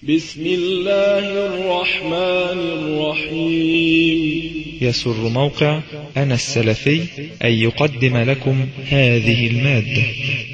بسم الله الرحمن الرحيم. يسر موقع أنا السلفي أن يقدم لكم هذه المادة.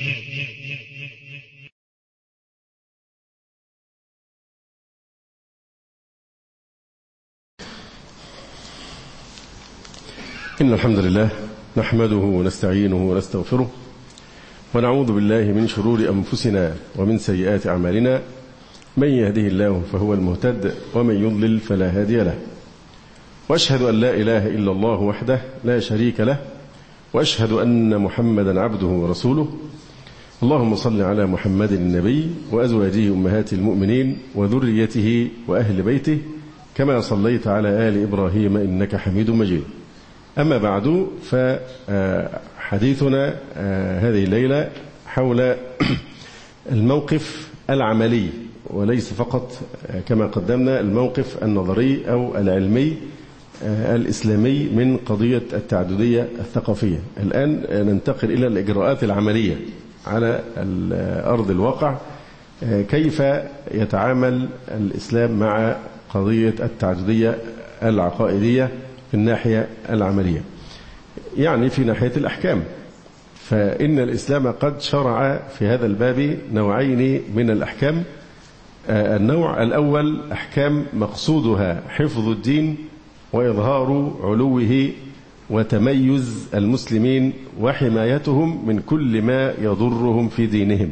إن الحمد لله نحمده ونستعينه ونستغفره ونعوذ بالله من شرور أنفسنا ومن سيئات أعمالنا، من يهده الله فهو المهتد ومن يضلل فلا هادي له، وأشهد أن لا إله إلا الله وحده لا شريك له، وأشهد أن محمدا عبده ورسوله. اللهم صل على محمد النبي وأزواجه أمهات المؤمنين وذريته وأهل بيته كما صليت على آل إبراهيم إنك حميد مجيد. أما بعد، فحديثنا هذه الليلة حول الموقف العملي، وليس فقط كما قدمنا الموقف النظري أو العلمي الإسلامي من قضية التعددية الثقافية. الآن ننتقل إلى الإجراءات العملية على أرض الواقع، كيف يتعامل الإسلام مع قضية التعددية العقائدية في الناحية العملية، يعني في ناحية الأحكام. فإن الإسلام قد شرع في هذا الباب نوعين من الأحكام. النوع الأول أحكام مقصودها حفظ الدين وإظهار علوه وتميز المسلمين وحمايتهم من كل ما يضرهم في دينهم.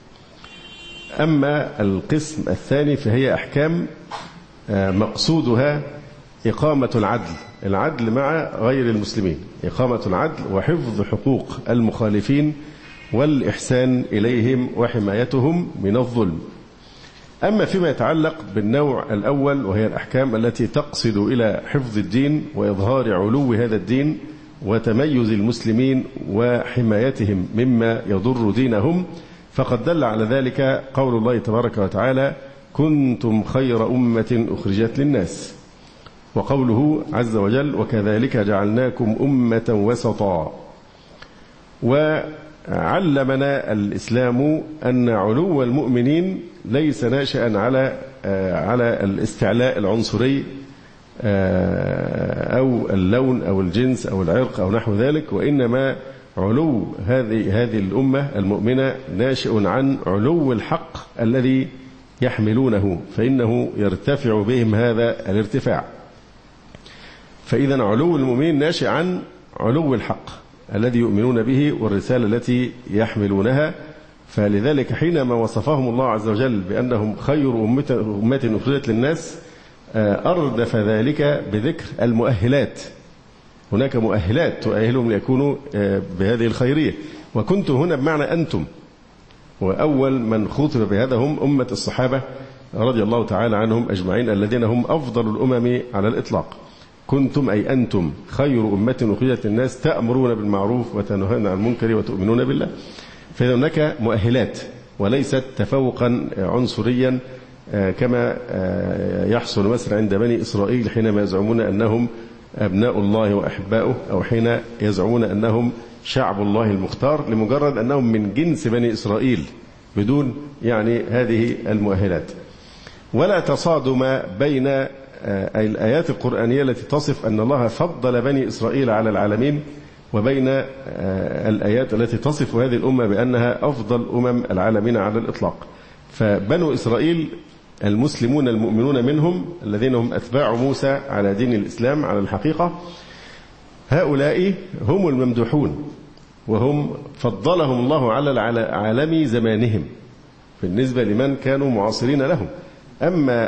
أما القسم الثاني فهي أحكام مقصودها إقامة العدل مع غير المسلمين، إقامة العدل وحفظ حقوق المخالفين والإحسان إليهم وحمايتهم من الظلم. أما فيما يتعلق بالنوع الأول، وهي الأحكام التي تقصد إلى حفظ الدين وإظهار علو هذا الدين وتميز المسلمين وحمايتهم مما يضر دينهم، فقد دل على ذلك قول الله تبارك وتعالى: كنتم خير أمة أخرجت للناس، وقوله عز وجل: وكذلك جعلناكم أمة وسطا. وعلمنا الإسلام أن علو المؤمنين ليس ناشئا على الاستعلاء العنصري أو اللون أو الجنس أو العرق أو نحو ذلك، وإنما علو هذه الأمة المؤمنة ناشئ عن علو الحق الذي يحملونه، فإنه يرتفع بهم هذا الارتفاع. فإذا علو المؤمنين ناشئ عن علو الحق الذي يؤمنون به والرسالة التي يحملونها. فلذلك حينما وصفهم الله عز وجل بأنهم خير أمة أخرجت للناس، أردف ذلك بذكر المؤهلات. هناك مؤهلات تؤهلهم ليكونوا بهذه الخيرية، وكنتم هنا بمعنى أنتم. وأول من خاطب بهذا هم أمة الصحابة رضي الله تعالى عنهم أجمعين، الذين هم أفضل الأمم على الإطلاق. كنتم أي أنتم خير أمة أخرجت للناس، تأمرون بالمعروف وتنهون عن المنكر وتؤمنون بالله. فإذا هناك مؤهلات وليست تفوقا عنصريا كما يحصل مثلا عند بني إسرائيل حينما يزعمون أنهم أبناء الله وأحباؤه، أو حين يزعمون أنهم شعب الله المختار لمجرد أنهم من جنس بني إسرائيل بدون يعني هذه المؤهلات. ولا تصادم بين الآيات القرآنية التي تصف أن الله فضل بني إسرائيل على العالمين وبين الآيات التي تصف هذه الأمة بأنها أفضل أمم العالمين على الإطلاق. فبنو إسرائيل المسلمون المؤمنون منهم الذين هم أتباع موسى على دين الإسلام على الحقيقة، هؤلاء هم الممدوحون، وهم فضلهم الله على عالم زمانهم بالنسبة لمن كانوا معاصرين لهم. أما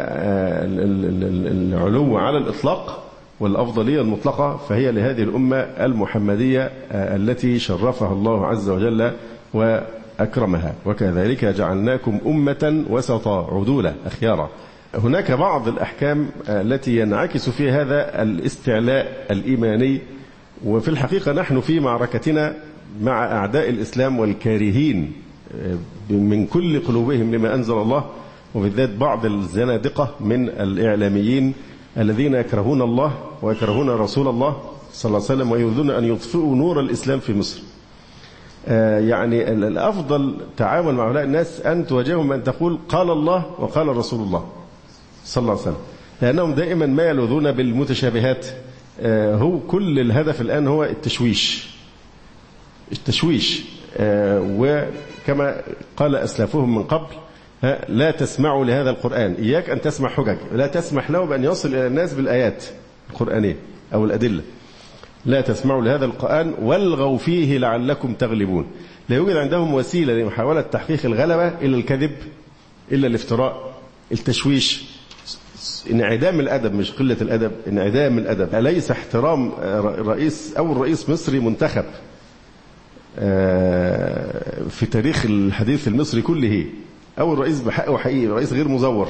العلو على الإطلاق والأفضلية المطلقة فهي لهذه الأمة المحمدية التي شرفها الله عز وجل وأكرمها. وكذلك جعلناكم أمة وسطا عدولا أخيارا. هناك بعض الأحكام التي ينعكس فيها هذا الاستعلاء الإيماني، وفي الحقيقة نحن في معركتنا مع أعداء الإسلام والكارهين من كل قلوبهم لما أنزل الله، وبالذات بعض الزنادقة من الإعلاميين الذين يكرهون الله ويكرهون رسول الله صلى الله عليه وسلم ويريدون أن يطفئوا نور الإسلام في مصر. يعني الأفضل تعامل مع هؤلاء الناس أن تواجههم أن تقول قال الله وقال رسول الله صلى الله عليه وسلم، لأنهم دائما ما يلوذون بالمتشابهات. هو كل الهدف الآن هو التشويش. وكما قال أسلافهم من قبل لا تسمعوا لهذا القرآن، إياك أن تسمع حجج، لا تسمح له بأن يصل إلى الناس بالآيات القرآنية أو الأدلة. لا تسمعوا لهذا القرآن والغوا فيه لعلكم تغلبون. لا يوجد عندهم وسيلة لمحاولة تحقيق الغلبة إلا الكذب، إلا الافتراء، التشويش، انعدام الأدب، مش قلة الأدب، انعدام الأدب. أليس احترام أول رئيس مصري منتخب في تاريخ الحديث المصري كله، أول رئيس بحقه حقيقي، رئيس غير مزور،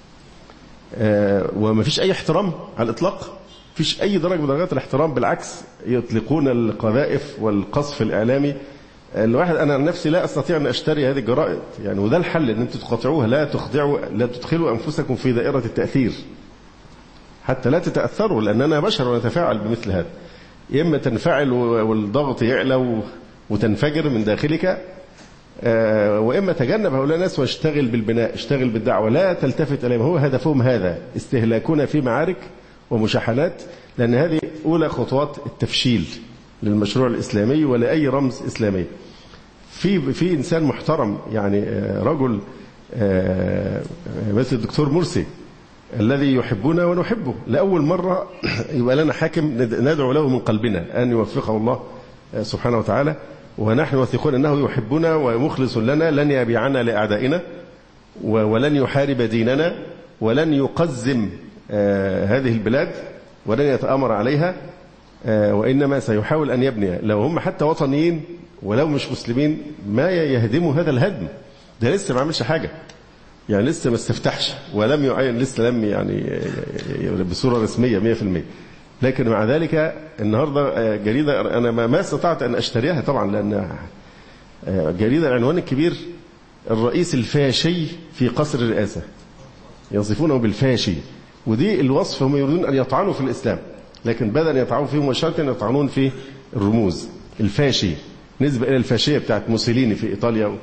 وما فيش أي احترام على الإطلاق، فيش أي درجة من درجات الاحترام، بالعكس يطلقون القذائف والقصف الإعلامي. الواحد أنا عن نفسي لا أستطيع أن أشتري هذه الجرائد يعني، وده الحل، أن أنتم تقاطعوها، لا تدخلوا أنفسكم في دائرة التأثير حتى لا تتأثروا، لأننا بشر ونتفاعل بمثل هذا. إما تنفعل والضغط يعلى وتنفجر من داخلك، وإما تجنب هؤلاء الناس واشتغل بالبناء، اشتغل بالدعوة، لا تلتفت إليهم. هو هدفهم هذا، استهلاكنا في معارك ومشاحنات، لأن هذه أولى خطوات التفشيل للمشروع الإسلامي ولأي رمز إسلامي. في إنسان محترم يعني، رجل مثل الدكتور مرسي الذي يحبنا ونحبه، لأول مرة يبقى لنا حاكم ندعو له من قلبنا أن يوفقه الله سبحانه وتعالى، ونحن واثقون أنه يحبنا ومخلص لنا، لن يبيعنا لأعدائنا ولن يحارب ديننا ولن يقزم هذه البلاد ولن يتآمر عليها، وإنما سيحاول أن يبني، لو هم حتى وطنيين ولو مش مسلمين، ما يهدموا هذا الهدم. ده لسه ما عملش حاجة يعني، لسه ما استفتحش ولم يعين، لسه لم يعني بصورة رسمية 100%. لكن مع ذلك النهاردة جريدة أنا ما استطعت أن أشتريها طبعا، لأن جريدة العنوان الكبير الرئيس الفاشي في قصر الرئاسة، يصفونه بالفاشي، ودي الوصف هم يريدون أن يطعنوا في الإسلام، لكن بدل أن يطعنوا فيه مباشرة يطعنون في الرموز. الفاشي نسبة إلى الفاشية بتاعت موسوليني في إيطاليا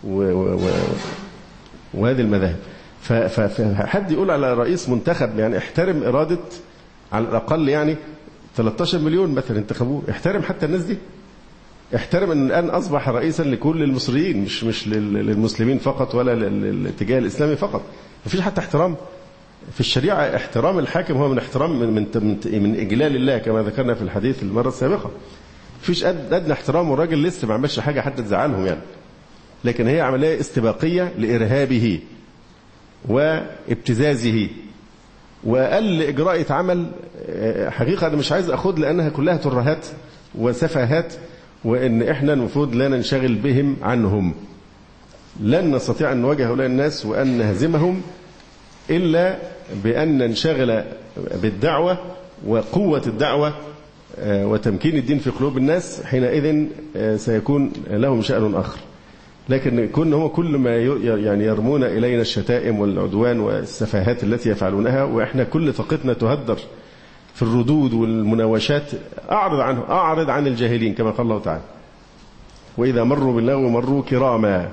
وهذه المذاهب. فحد يقول على رئيس منتخب يعني احترم إرادة على الأقل يعني 13 مليون مثلا انتخبوه، احترم حتى الناس دي، احترم أن الآن أصبح رئيسا لكل المصريين، مش للمسلمين فقط ولا للاتجاه الإسلامي فقط. مفيش حتى احترام في الشريعة. احترام الحاكم هو من احترام من إجلال الله كما ذكرنا في الحديث المرة السابقة. مفيش أدنى احترام، والراجل لسه ما عملش حاجة حتى تزعلهم يعني، لكن هي عملية استباقية لإرهابه وابتزازه. وأقل إجراء يتعمل حقيقة أنا مش عايز أخذ، لأنها كلها ترهات وسفاهات، وإن إحنا المفروض لا ننشغل بهم عنهم. لن نستطيع أن نواجه هؤلاء الناس وأن نهزمهم إلا بأن ننشغل بالدعوة وقوة الدعوة وتمكين الدين في قلوب الناس، حينئذ سيكون لهم شأن آخر. لكن كل ما يعني يرمون إلينا الشتائم والعدوان والسفاهات التي يفعلونها، وإحنا كل طاقتنا تهدر في الردود والمناوشات. أعرض عن الجاهلين كما قال الله تعالى، وإذا مروا باللغو مروا كراما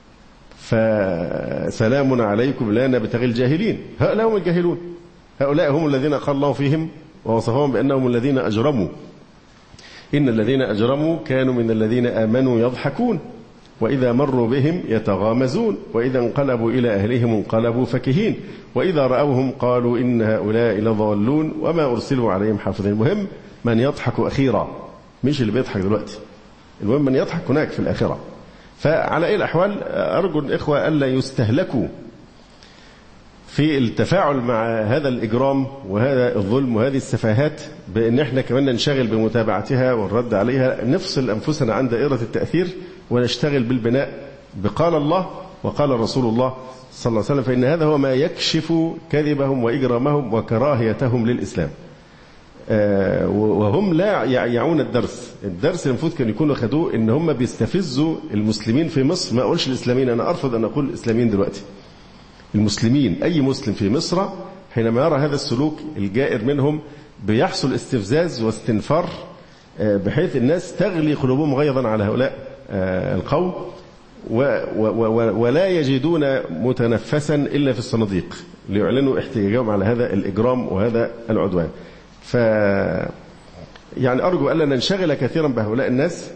فسلام عليكم لا نبتغي الجاهلين. هؤلاء هم الجاهلون، هؤلاء هم الذين قال الله فيهم ووصفهم بأنهم الذين أجرموا، إن الذين أجرموا كانوا من الذين آمنوا يضحكون وإذا مروا بهم يتغامزون وإذا انقلبوا إلى أهلهم انقلبوا فكهين وإذا رأوهم قالوا إن هؤلاء لضالون وما أرسلوا عليهم حافظين. المهم من يضحك أخيرا، مش اللي بيضحك دلوقتي، المهم من يضحك هناك في الآخرة. فعلى أي الأحوال أرجو الإخوة ألا يستهلكوا في التفاعل مع هذا الإجرام وهذا الظلم وهذه السفاهات بأن احنا كمان ننشغل بمتابعتها والرد عليها. نفصل أنفسنا عن دائرة التأثير ونشتغل بالبناء بقال الله وقال رسول الله صلى الله عليه وسلم، فإن هذا هو ما يكشف كذبهم وإجرامهم وكراهيتهم للإسلام. وهم لا يعون الدرس المفروض كان يكونوا خدوه، إن هم بيستفزوا المسلمين في مصر. ما أقولش الإسلاميين، أنا أرفض أن أقول الإسلاميين دلوقتي، المسلمين. أي مسلم في مصر حينما يرى هذا السلوك الجائر منهم بيحصل استفزاز واستنفار، بحيث الناس تغلي قلوبهم غيظا على هؤلاء القوم ولا يجدون متنفسا إلا في الصناديق ليعلنوا احتجاجهم على هذا الإجرام وهذا العدوان. يعني أرجو ألا ننشغل كثيرا بهؤلاء الناس،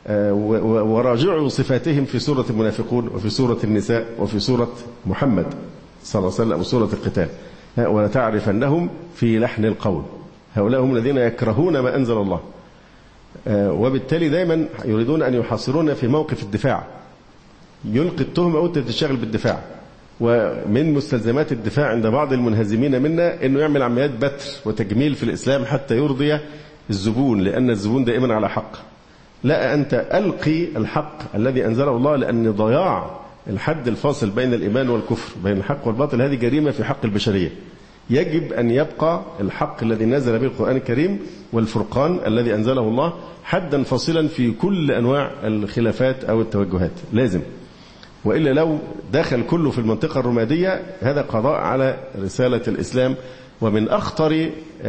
وراجعوا صفاتهم في سورة المنافقون وفي سورة النساء وفي سورة محمد صلى الله عليه وسلم وسورة القتال، ولتعرفنهم في لحن القول. هؤلاء هم الذين يكرهون ما أنزل الله، وبالتالي دائما يريدون أن يحاصرون في موقف الدفاع، يلقي التهمة وأنت تشتغل بالدفاع. ومن مستلزمات الدفاع عند بعض المنهزمين منا أنه يعمل عمليات بتر وتجميل في الإسلام حتى يرضي الزبون، لأن الزبون دائما على حق. لا، أنت ألقي الحق الذي أنزله الله، لأن ضياع الحد الفاصل بين الإيمان والكفر، بين الحق والباطل، هذه جريمة في حق البشرية. يجب أن يبقى الحق الذي نزل به القرآن الكريم والفرقان الذي أنزله الله حدا فاصلا في كل أنواع الخلافات أو التوجهات، لازم. وإلا لو دخل كله في المنطقة الرمادية هذا قضاء على رسالة الإسلام. ومن أخطر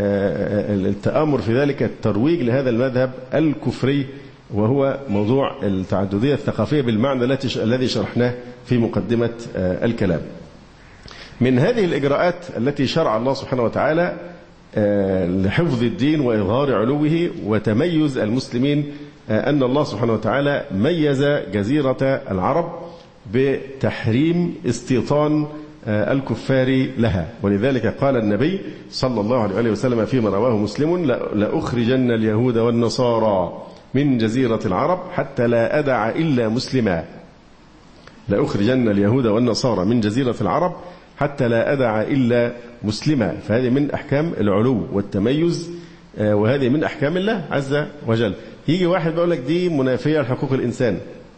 التآمر في ذلك الترويج لهذا المذهب الكفري، وهو موضوع التعددية الثقافية بالمعنى الذي شرحناه في مقدمة الكلام. من هذه الإجراءات التي شرع الله سبحانه وتعالى لحفظ الدين وإظهار علوه وتميز المسلمين أن الله سبحانه وتعالى ميز جزيرة العرب بتحريم استيطان الكفار لها. ولذلك قال النبي صلى الله عليه وسلم فيما رواه مسلم: لأخرجن اليهود والنصارى من جزيرة العرب حتى لا أدع إلا مسلما. لأخرجن اليهود والنصارى من جزيرة العرب حتى لا أدع إلا مسلما. فهذه من أحكام العلو والتميز، وهذه من أحكام الله عز وجل. يجي واحد بيقول لك دي منافية لحقوق الإنسان.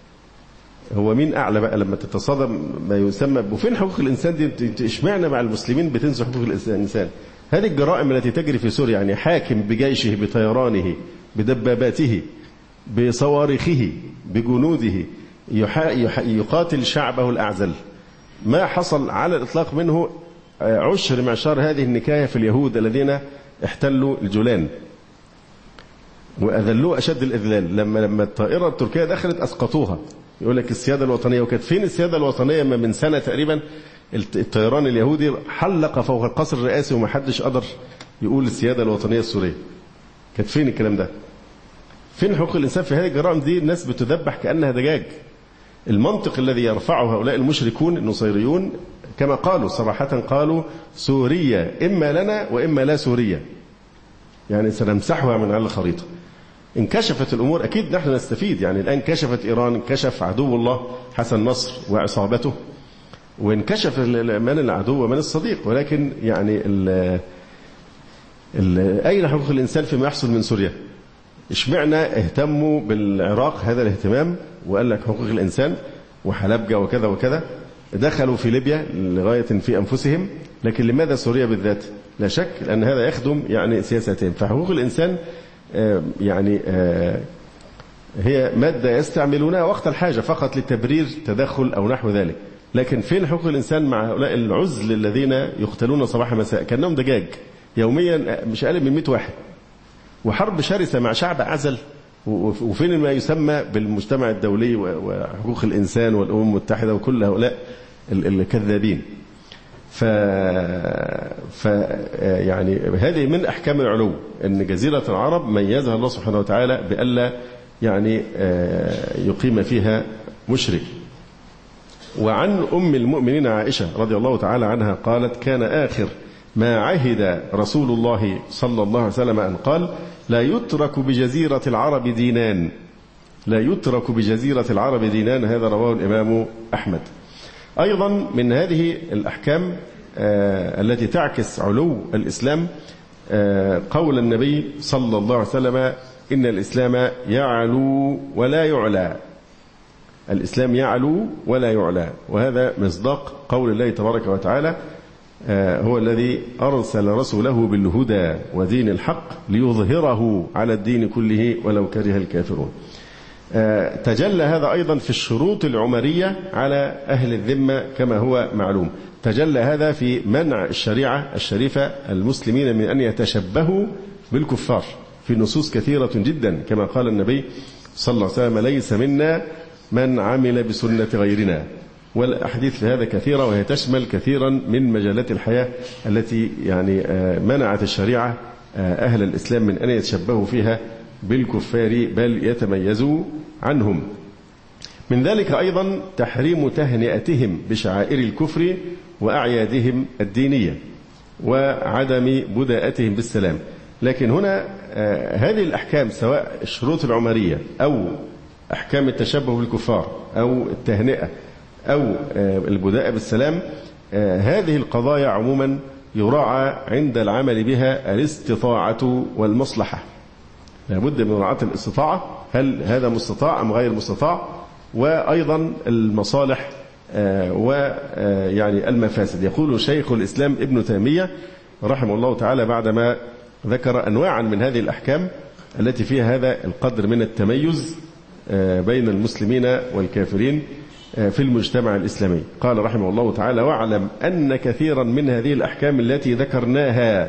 هو مين أعلى بقى لما تتصادم ما يسمى وفين حقوق الإنسان دي؟ إشمعنى مع المسلمين بتنسوا حقوق الإنسان؟ هذه الجرائم التي تجري في سوريا، يعني حاكم بجيشه بطيرانه بدباباته بصواريخه بجنوده يقاتل شعبه الأعزل، ما حصل على الإطلاق منه عشر معشار هذه النكاية في اليهود الذين احتلوا الجولان وأذلوه أشد الإذلال. لما الطائرة التركية دخلت أسقطوها، يقول لك السيادة الوطنية. وكانت فين السيادة الوطنية؟ من سنة تقريبا الطيران اليهودي حلق فوق القصر الرئاسي وما حدش قدر يقول السيادة الوطنية السورية. كانت فين الكلام ده؟ فين حقوق الإنسان في هذه الجرائم دي؟ الناس بتذبح كأنها دجاج. المنطق الذي يرفعه هؤلاء المشركون النصيريون كما قالوا صراحة، قالوا سوريا إما لنا وإما لا سوريا، يعني سنمسحها من على الخريطة. انكشفت الأمور أكيد نحن نستفيد. يعني الآن كشفت إيران، انكشف عدو الله حسن نصر وعصابته، وانكشف من العدو ومن الصديق. ولكن يعني أين حقوق الإنسان فيما يحصل من سوريا؟ اشمعنا اهتموا بالعراق هذا الاهتمام وقال لك حقوق الإنسان وحلبجة وكذا وكذا، دخلوا في ليبيا لغاية في أنفسهم. لكن لماذا سوريا بالذات؟ لا شك لأن هذا يخدم يعني سياستين. فحقوق الإنسان يعني هي مادة يستعملونها وقت الحاجة فقط لتبرير تدخل أو نحو ذلك. لكن فين حقوق الإنسان مع هؤلاء العزل الذين يقتلون صباح مساء كأنهم دجاج يوميا، مش أقل من 100 واحد، وحرب شرسة مع شعب عزل. وفين ما يسمى بالمجتمع الدولي وحقوق الإنسان والأمم المتحدة وكل هؤلاء الكذابين. يعني هذه من أحكام العلو، أن جزيرة العرب ميزها الله سبحانه وتعالى بألا يعني يقيم فيها مشرك. وعن أم المؤمنين عائشة رضي الله تعالى عنها قالت: كان آخر ما عهد رسول الله صلى الله عليه وسلم أن قال: لا يترك بجزيرة العرب دينان. لا يترك بجزيرة العرب دينان. هذا رواه الإمام أحمد. أيضا من هذه الأحكام التي تعكس علو الإسلام قول النبي صلى الله عليه وسلم: إن الإسلام يعلو ولا يعلى. الإسلام يعلو ولا يعلى. وهذا مصداق قول الله تبارك وتعالى: هو الذي أرسل رسوله بالهدى ودين الحق ليظهره على الدين كله ولو كره الكافرون. تجلى هذا أيضا في الشروط العمرية على أهل الذمة كما هو معلوم. تجلى هذا في منع الشريعة الشريفة المسلمين من أن يتشبهوا بالكفار في نصوص كثيرة جدا، كما قال النبي صلى الله عليه وسلم: ليس منا من عمل بسنة غيرنا. والأحاديث في هذا كثيرة، وهي تشمل كثيرا من مجالات الحياة التي يعني منعت الشريعة أهل الإسلام من أن يتشبهوا فيها بالكفار بل يتميزوا عنهم. من ذلك أيضا تحريم تهنئتهم بشعائر الكفر وأعيادهم الدينية وعدم بداءتهم بالسلام. لكن هنا هذه الأحكام سواء الشروط العمرية أو أحكام التشبه بالكفار أو التهنئة أو البداءة بالسلام، هذه القضايا عموما يراعى عند العمل بها الاستطاعة والمصلحة. لابد من مراعاة الاستطاعة، هل هذا مستطاع أم غير مستطاع، وأيضا المصالح ويعني المفاسد. يقول شيخ الإسلام ابن تيمية رحمه الله تعالى بعدما ذكر أنواعا من هذه الأحكام التي فيها هذا القدر من التميز بين المسلمين والكافرين في المجتمع الإسلامي، قال رحمه الله تعالى: واعلم أن كثيرا من هذه الأحكام التي ذكرناها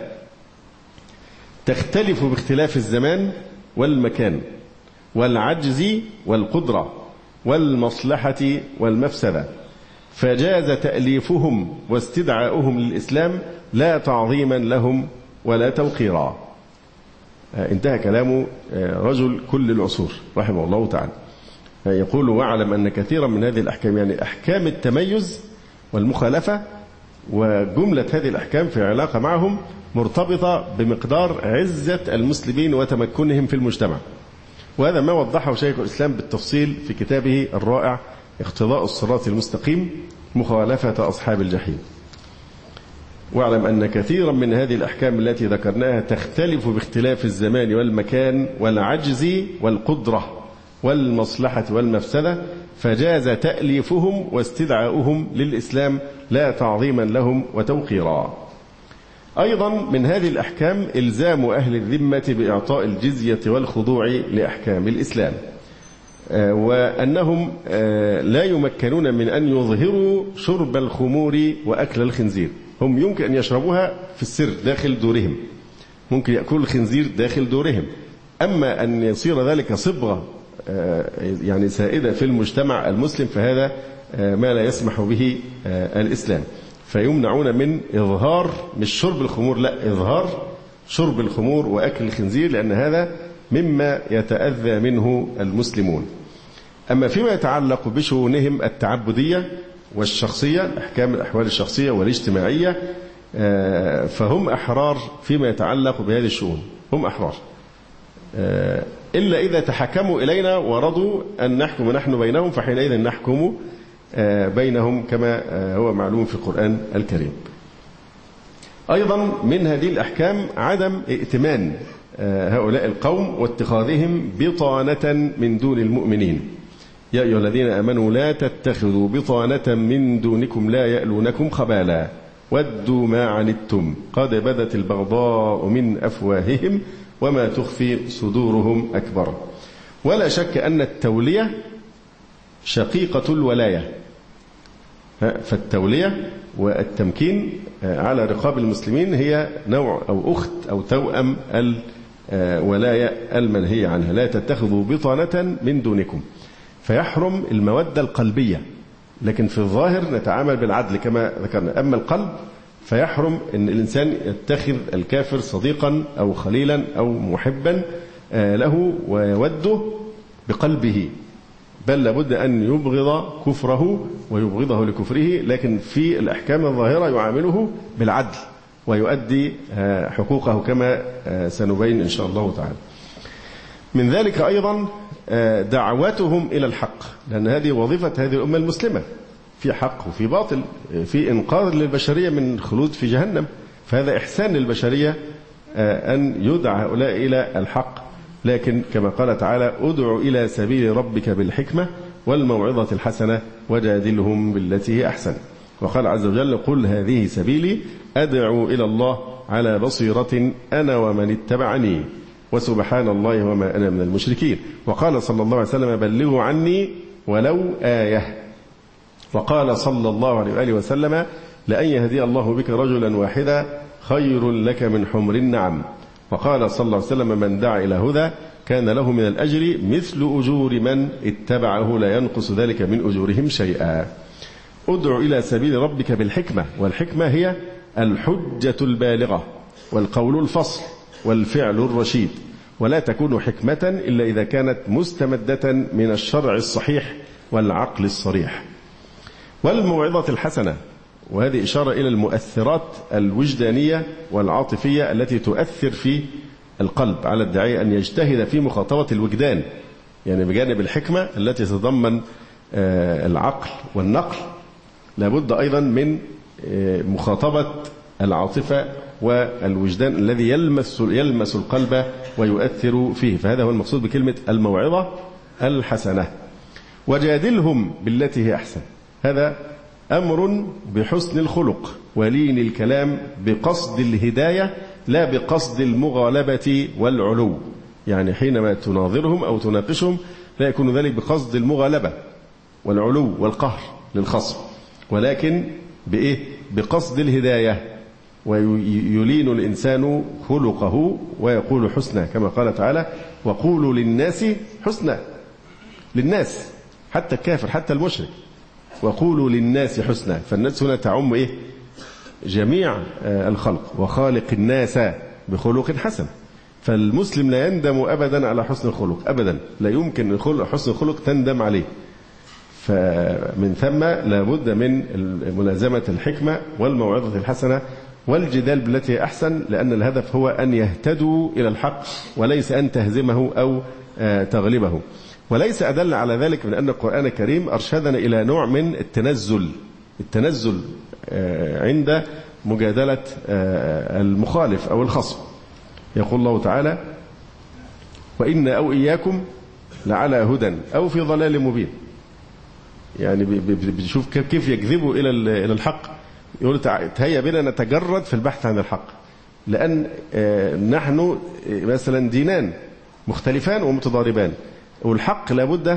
تختلف باختلاف الزمان والمكان والعجز والقدرة والمصلحة والمفسدة، فجاز تأليفهم واستدعاؤهم للإسلام لا تعظيما لهم ولا توقيرا. انتهى كلام رجل كل العصور رحمه الله تعالى. يقول: واعلم أن كثيرا من هذه الأحكام، يعني أحكام التميز والمخالفة، وجملة هذه الأحكام في علاقة معهم مرتبطة بمقدار عزة المسلمين وتمكنهم في المجتمع. وهذا ما وضحه شيخ الإسلام بالتفصيل في كتابه الرائع اقتضاء الصراط المستقيم مخالفة أصحاب الجحيم. واعلم أن كثيرا من هذه الأحكام التي ذكرناها تختلف باختلاف الزمان والمكان والعجز والقدرة والمصلحة والمفسدة، فجاز تأليفهم واستدعاؤهم للإسلام لا تعظيما لهم وتوقيرا. أيضا من هذه الأحكام إلزام أهل الذمة بإعطاء الجزية والخضوع لأحكام الإسلام، وأنهم لا يمكنون من أن يظهروا شرب الخمور وأكل الخنزير. هم يمكن أن يشربوها في السر داخل دورهم، ممكن يأكلوا الخنزير داخل دورهم، أما أن يصير ذلك صبغة يعني سائدة في المجتمع المسلم فهذا ما لا يسمح به الإسلام. فيمنعون من إظهار مش شرب الخمور، لا، إظهار شرب الخمور وأكل الخنزير، لأن هذا مما يتأذى منه المسلمون. أما فيما يتعلق بشؤونهم التعبدية والشخصية، أحكام الأحوال الشخصية والاجتماعية، فهم أحرار فيما يتعلق بهذه الشؤون، هم أحرار، إلا إذا تحكموا إلينا ورضوا أن نحكم نحن بينهم، فحينئذ نحكم بينهم كما هو معلوم في القرآن الكريم. أيضا من هذه الأحكام عدم ائتمان هؤلاء القوم واتخاذهم بطانة من دون المؤمنين. يا أيها الذين آمنوا لا تتخذوا بطانة من دونكم لا يألونكم خبالا ودوا ما عنتم قد بدت البغضاء من أفواههم وما تخفي صدورهم أكبر. ولا شك أن التولية شقيقة الولاية، فالتولية والتمكين على رقاب المسلمين هي نوع أو أخت أو توأم الولاية المنهي عنها. لا تتخذوا بطانة من دونكم، فيحرم المودة القلبية، لكن في الظاهر نتعامل بالعدل كما ذكرنا. أما القلب فيحرم أن الإنسان يتخذ الكافر صديقا أو خليلا أو محبا له ويوده بقلبه، بل لابد أن يبغض كفره ويبغضه لكفره، لكن في الأحكام الظاهرة يعامله بالعدل ويؤدي حقوقه كما سنبين إن شاء الله تعالى. من ذلك أيضا دعوتهم إلى الحق، لأن هذه وظيفة هذه الأمة المسلمة، في حق وفي باطل، في إنقاذ للبشرية من الخلود في جهنم، فهذا إحسان للبشرية أن يدعى هؤلاء إلى الحق. لكن كما قال تعالى: ادع إلى سبيل ربك بالحكمة والموعظة الحسنة وجادلهم بالتي هي أحسن. وقال عز وجل: قل هذه سبيلي أدعو إلى الله على بصيرة أنا ومن اتبعني وسبحان الله وما أنا من المشركين. وقال صلى الله عليه وسلم: بلغوا عني ولو آية. وقال صلى الله عليه وآله وسلم: لأن يهدي الله بك رجلا واحدا خير لك من حمر النعم. وقال صلى الله عليه وسلم: من دعا إلى هدى كان له من الأجر مثل أجور من اتبعه لا ينقص ذلك من أجورهم شيئا. ادع إلى سبيل ربك بالحكمة، والحكمة هي الحجة البالغة والقول الفصل والفعل الرشيد، ولا تكون حكمة إلا إذا كانت مستمدة من الشرع الصحيح والعقل الصريح. والموعظة الحسنة، وهذه إشارة إلى المؤثرات الوجدانية والعاطفية التي تؤثر في القلب على الداعية أن يجتهد في مخاطبة الوجدان، يعني بجانب الحكمة التي تتضمن العقل والنقل، لابد أيضا من مخاطبة العاطفة والوجدان الذي يلمس القلب ويؤثر فيه. فهذا هو المقصود بكلمة الموعظة الحسنة. وجادلهم بالتي هي أحسن، هذا أمر بحسن الخلق ولين الكلام بقصد الهداية لا بقصد المغالبة والعلو. يعني حينما تناظرهم أو تناقشهم لا يكون ذلك بقصد المغالبة والعلو والقهر للخصم، ولكن بقصد الهداية، ويلين الإنسان خلقه ويقول حسنا، كما قال تعالى: وقولوا للناس حسنا. للناس، حتى الكافر حتى المشرك، وقولوا للناس حسنا. فالناس هنا تعم جميع الخلق، وخالق الناس بخلق حسن. فالمسلم لا يندم أبدا على حسن الخلق، أبدا لا يمكن حسن الخلق تندم عليه. فمن ثم لابد من ملازمة الحكمة والموعظة الحسنة والجدال بالتي أحسن، لأن الهدف هو أن يهتدوا إلى الحق وليس أن تهزمه أو تغلبه. وليس أدل على ذلك من أن القرآن الكريم أرشدنا إلى نوع من التنزل عند مجادلة المخالف أو الخصم. يقول الله تعالى: وإن أو إياكم لعلى هدى أو في ضلال مبين. يعني بنشوف كيف يجذبوا إلى الحق. يقول: تهيا بنا نتجرد في البحث عن الحق، لأن نحن مثلا دينان مختلفان ومتضاربان، والحق لابد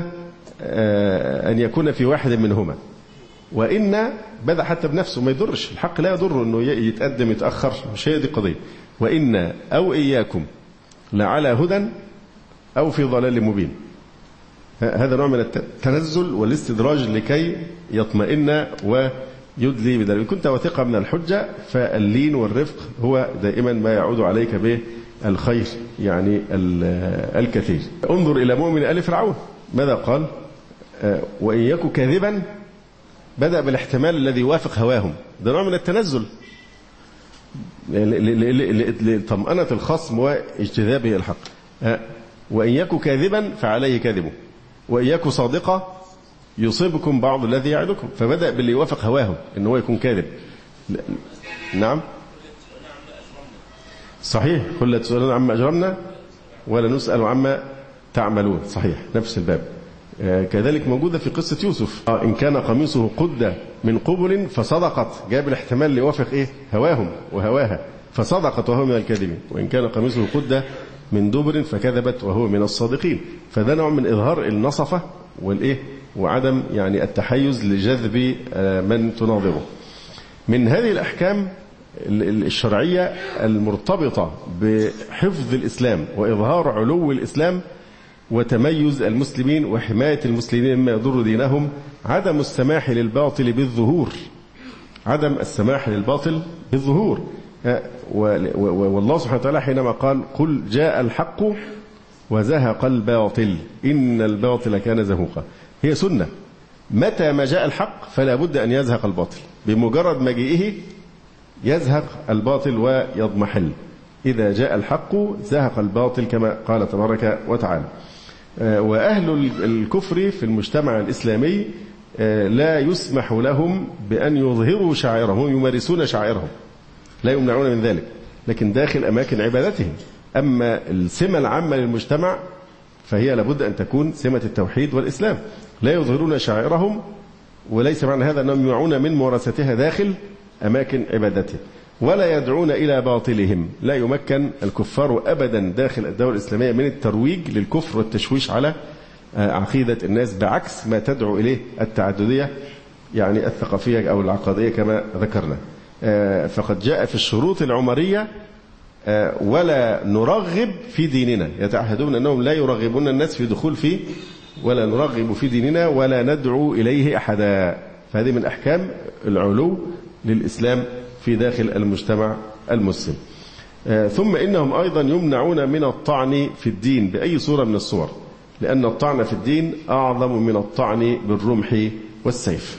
أن يكون في واحد منهما. وإن بدأ حتى بنفسه، ما يضرش الحق، لا يضر أنه يتقدم يتأخر، مش هي دي القضية. وإن أو إياكم لعلى هدى أو في ضلال مبين. هذا نوع من التنزل والاستدراج لكي يطمئن ويدلي بذلك. كنت واثقا من الحجة، فاللين والرفق هو دائما ما يعود عليك به الخير، يعني الكثير. انظر إلى مؤمن آل فرعون ماذا قال: وإن يكن كاذبا. بدأ بالاحتمال الذي يوافق هواهم، ده نوع من التنزل لطمأنة الخصم واجتذابه الحق. وإن يكن كاذبا فعليه كذبه، وإن يكن صادقا يصيبكم بعض الذي يعدكم. فبدأ باللي يوافق هواهم إن هو يكون كاذب. نعم صحيح، قل لا تسألون عما أجرمنا ولا نسأل عما تعملون. صحيح، نفس الباب. كذلك موجودة في قصة يوسف: إن كان قميصه قد من قبل فصدقت. جاب الاحتمال اللي يوافق هواهم وهواها، فصدقت وهو من الكاذبين. وإن كان قميصه قد من دبر فكذبت وهو من الصادقين. فده نوع من إظهار النصفة وعدم يعني التحيز لجذب من تناظره. من هذه الأحكام الشرعية المرتبطة بحفظ الإسلام وإظهار علو الإسلام وتميز المسلمين وحماية المسلمين مما يضر دينهم عدم السماح للباطل بالظهور. عدم السماح للباطل بالظهور. والله سبحانه وتعالى حينما قال: قل جاء الحق وزهق الباطل إن الباطل كان زهوقا. هي سنة، متى ما جاء الحق فلا بد أن يزهق الباطل، بمجرد مجيئه يزهق الباطل ويضمحل. إذا جاء الحق زهق الباطل كما قال تبارك وتعالى. وأهل الكفر في المجتمع الإسلامي لا يسمح لهم بأن يظهروا شعائرهم، يمارسون شعائرهم، لا يمنعون من ذلك، لكن داخل أماكن عبادتهم. أما السمة العامة للمجتمع فهي لابد أن تكون سمة التوحيد والإسلام. لا يظهرون شعائرهم، وليس معنى هذا أنهم يمنعون من ممارستها داخل أماكن عبادتهم، ولا يدعون إلى باطلهم. لا يمكن الكفار أبدا داخل الدولة الإسلامية من الترويج للكفر والتشويش على عقيدة الناس، بعكس ما تدعو إليه التعددية يعني الثقافية أو العقادية كما ذكرنا. فقد جاء في الشروط العمرية ولا نرغب في ديننا، يتعهدون أنهم لا يرغبون الناس في دخول فيه، ولا نرغب في ديننا ولا ندعو إليه أحدا. فهذه من أحكام العلو للإسلام في داخل المجتمع المسلم. ثم إنهم أيضا يمنعون من الطعن في الدين بأي صورة من الصور، لأن الطعن في الدين أعظم من الطعن بالرمح والسيف.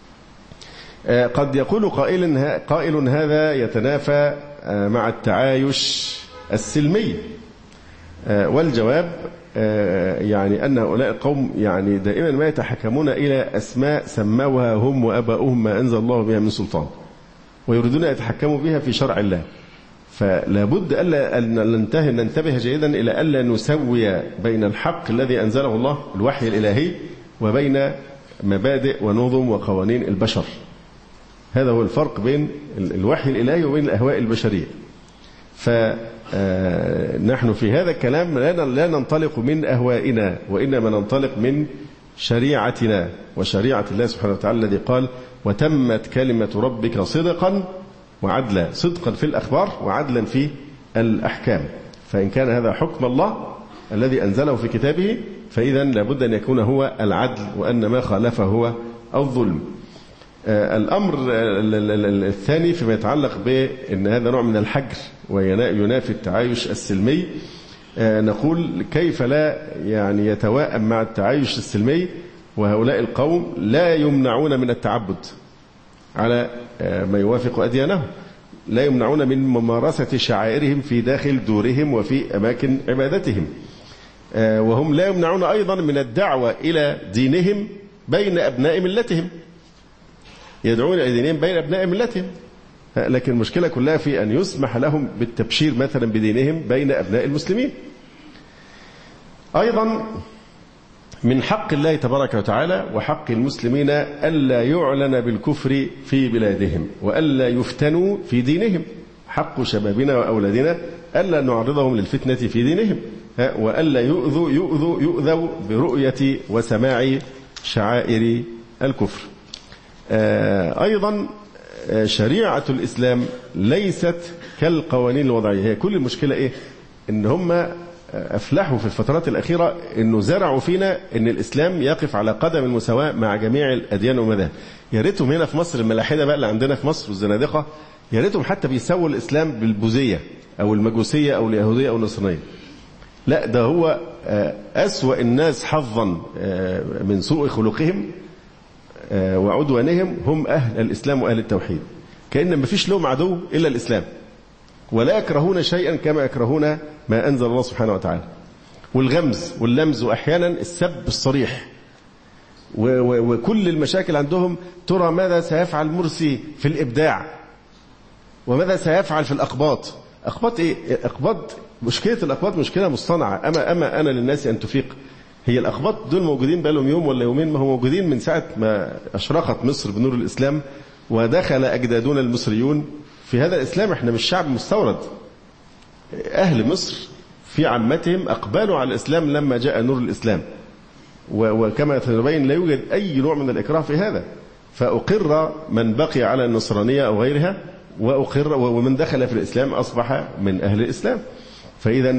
قد يقول قائل هذا يتنافى مع التعايش السلمي، والجواب يعني أن هؤلاء القوم يعني دائما ما يتحكمون إلى أسماء سموها هم وأباؤهم ما أنزل الله بها من سلطان، ويريدون أن يتحكموا بها في شرع الله. فلا بد أن ننتبه جيدا إلى ألا نسوي بين الحق الذي أنزله الله الوحي الإلهي وبين مبادئ ونظم وقوانين البشر. هذا هو الفرق بين الوحي الإلهي وبين الأهواء البشرية. فنحن في هذا الكلام لا ننطلق من أهوائنا، وإنما ننطلق من شريعتنا وشريعة الله سبحانه وتعالى الذي قال وتمت كلمة ربك صدقا وعدلا، صدقا في الأخبار وعدلا في الأحكام. فإن كان هذا حكم الله الذي أنزله في كتابه فإذا لابد أن يكون هو العدل، وأن ما خالفه هو الظلم. الأمر الثاني فيما يتعلق بأن هذا نوع من الحجر وينافي التعايش السلمي، نقول كيف لا يعني يتواءم مع التعايش السلمي وهؤلاء القوم لا يمنعون من التعبد على ما يوافق أديانهم، لا يمنعون من ممارسة شعائرهم في داخل دورهم وفي أماكن عبادتهم، وهم لا يمنعون أيضا من الدعوة إلى دينهم بين أبناء ملتهم، يدعون إلى دينهم بين أبناء ملتهم. لكن المشكلة كلها في أن يسمح لهم بالتبشير مثلا بدينهم بين أبناء المسلمين. أيضا من حق الله تبارك وتعالى وحق المسلمين ألا يعلن بالكفر في بلادهم وألا يفتنوا في دينهم. حق شبابنا وأولادنا ألا نعرضهم للفتنة في دينهم، وألا يؤذوا برؤية وسماع شعائر الكفر. أيضا شريعة الإسلام ليست كالقوانين الوضعية. هي كل المشكلة إيه؟ إن هم أفلحوا في الفترات الأخيرة إنه زرعوا فينا إن الإسلام يقف على قدم المساواة مع جميع الأديان والمذاهب. يا ريتهم هنا في مصر الملاحدة بقى اللي عندنا في مصر والزنادقة، يا ريتهم حتى بيسووا الإسلام بالبوذية أو المجوسية أو اليهودية أو النصرانية. لا، ده هو أسوأ الناس حظا من سوء خلقهم وعدوانهم هم أهل الإسلام وأهل التوحيد. كأن ما فيش لهم عدو إلا الإسلام، ولا يكرهون شيئا كما يكرهون ما أنزل الله سبحانه وتعالى. والغمز واللمز وأحيانا السب الصريح، وكل المشاكل عندهم ترى ماذا سيفعل مرسي في الإبداع وماذا سيفعل في الأقباط. أقباط إيه؟ أقباط، مشكلة الأقباط مشكلة مصطنعة. أما أنا للناس أن تفيق. هي الأقباط دول موجودين بقالهم يوم ولا يومين؟ ما هم موجودين من ساعة ما أشرقت مصر بنور الإسلام ودخل أجدادنا المصريون في هذا الإسلام. احنا مش شعب مستورد. أهل مصر في عامتهم أقبلوا على الإسلام لما جاء نور الإسلام، وكما تبين لا يوجد أي نوع من الإكراه في هذا. فأقر من بقي على النصرانية أو غيرها، وأقر ومن دخل في الإسلام أصبح من أهل الإسلام. فإذا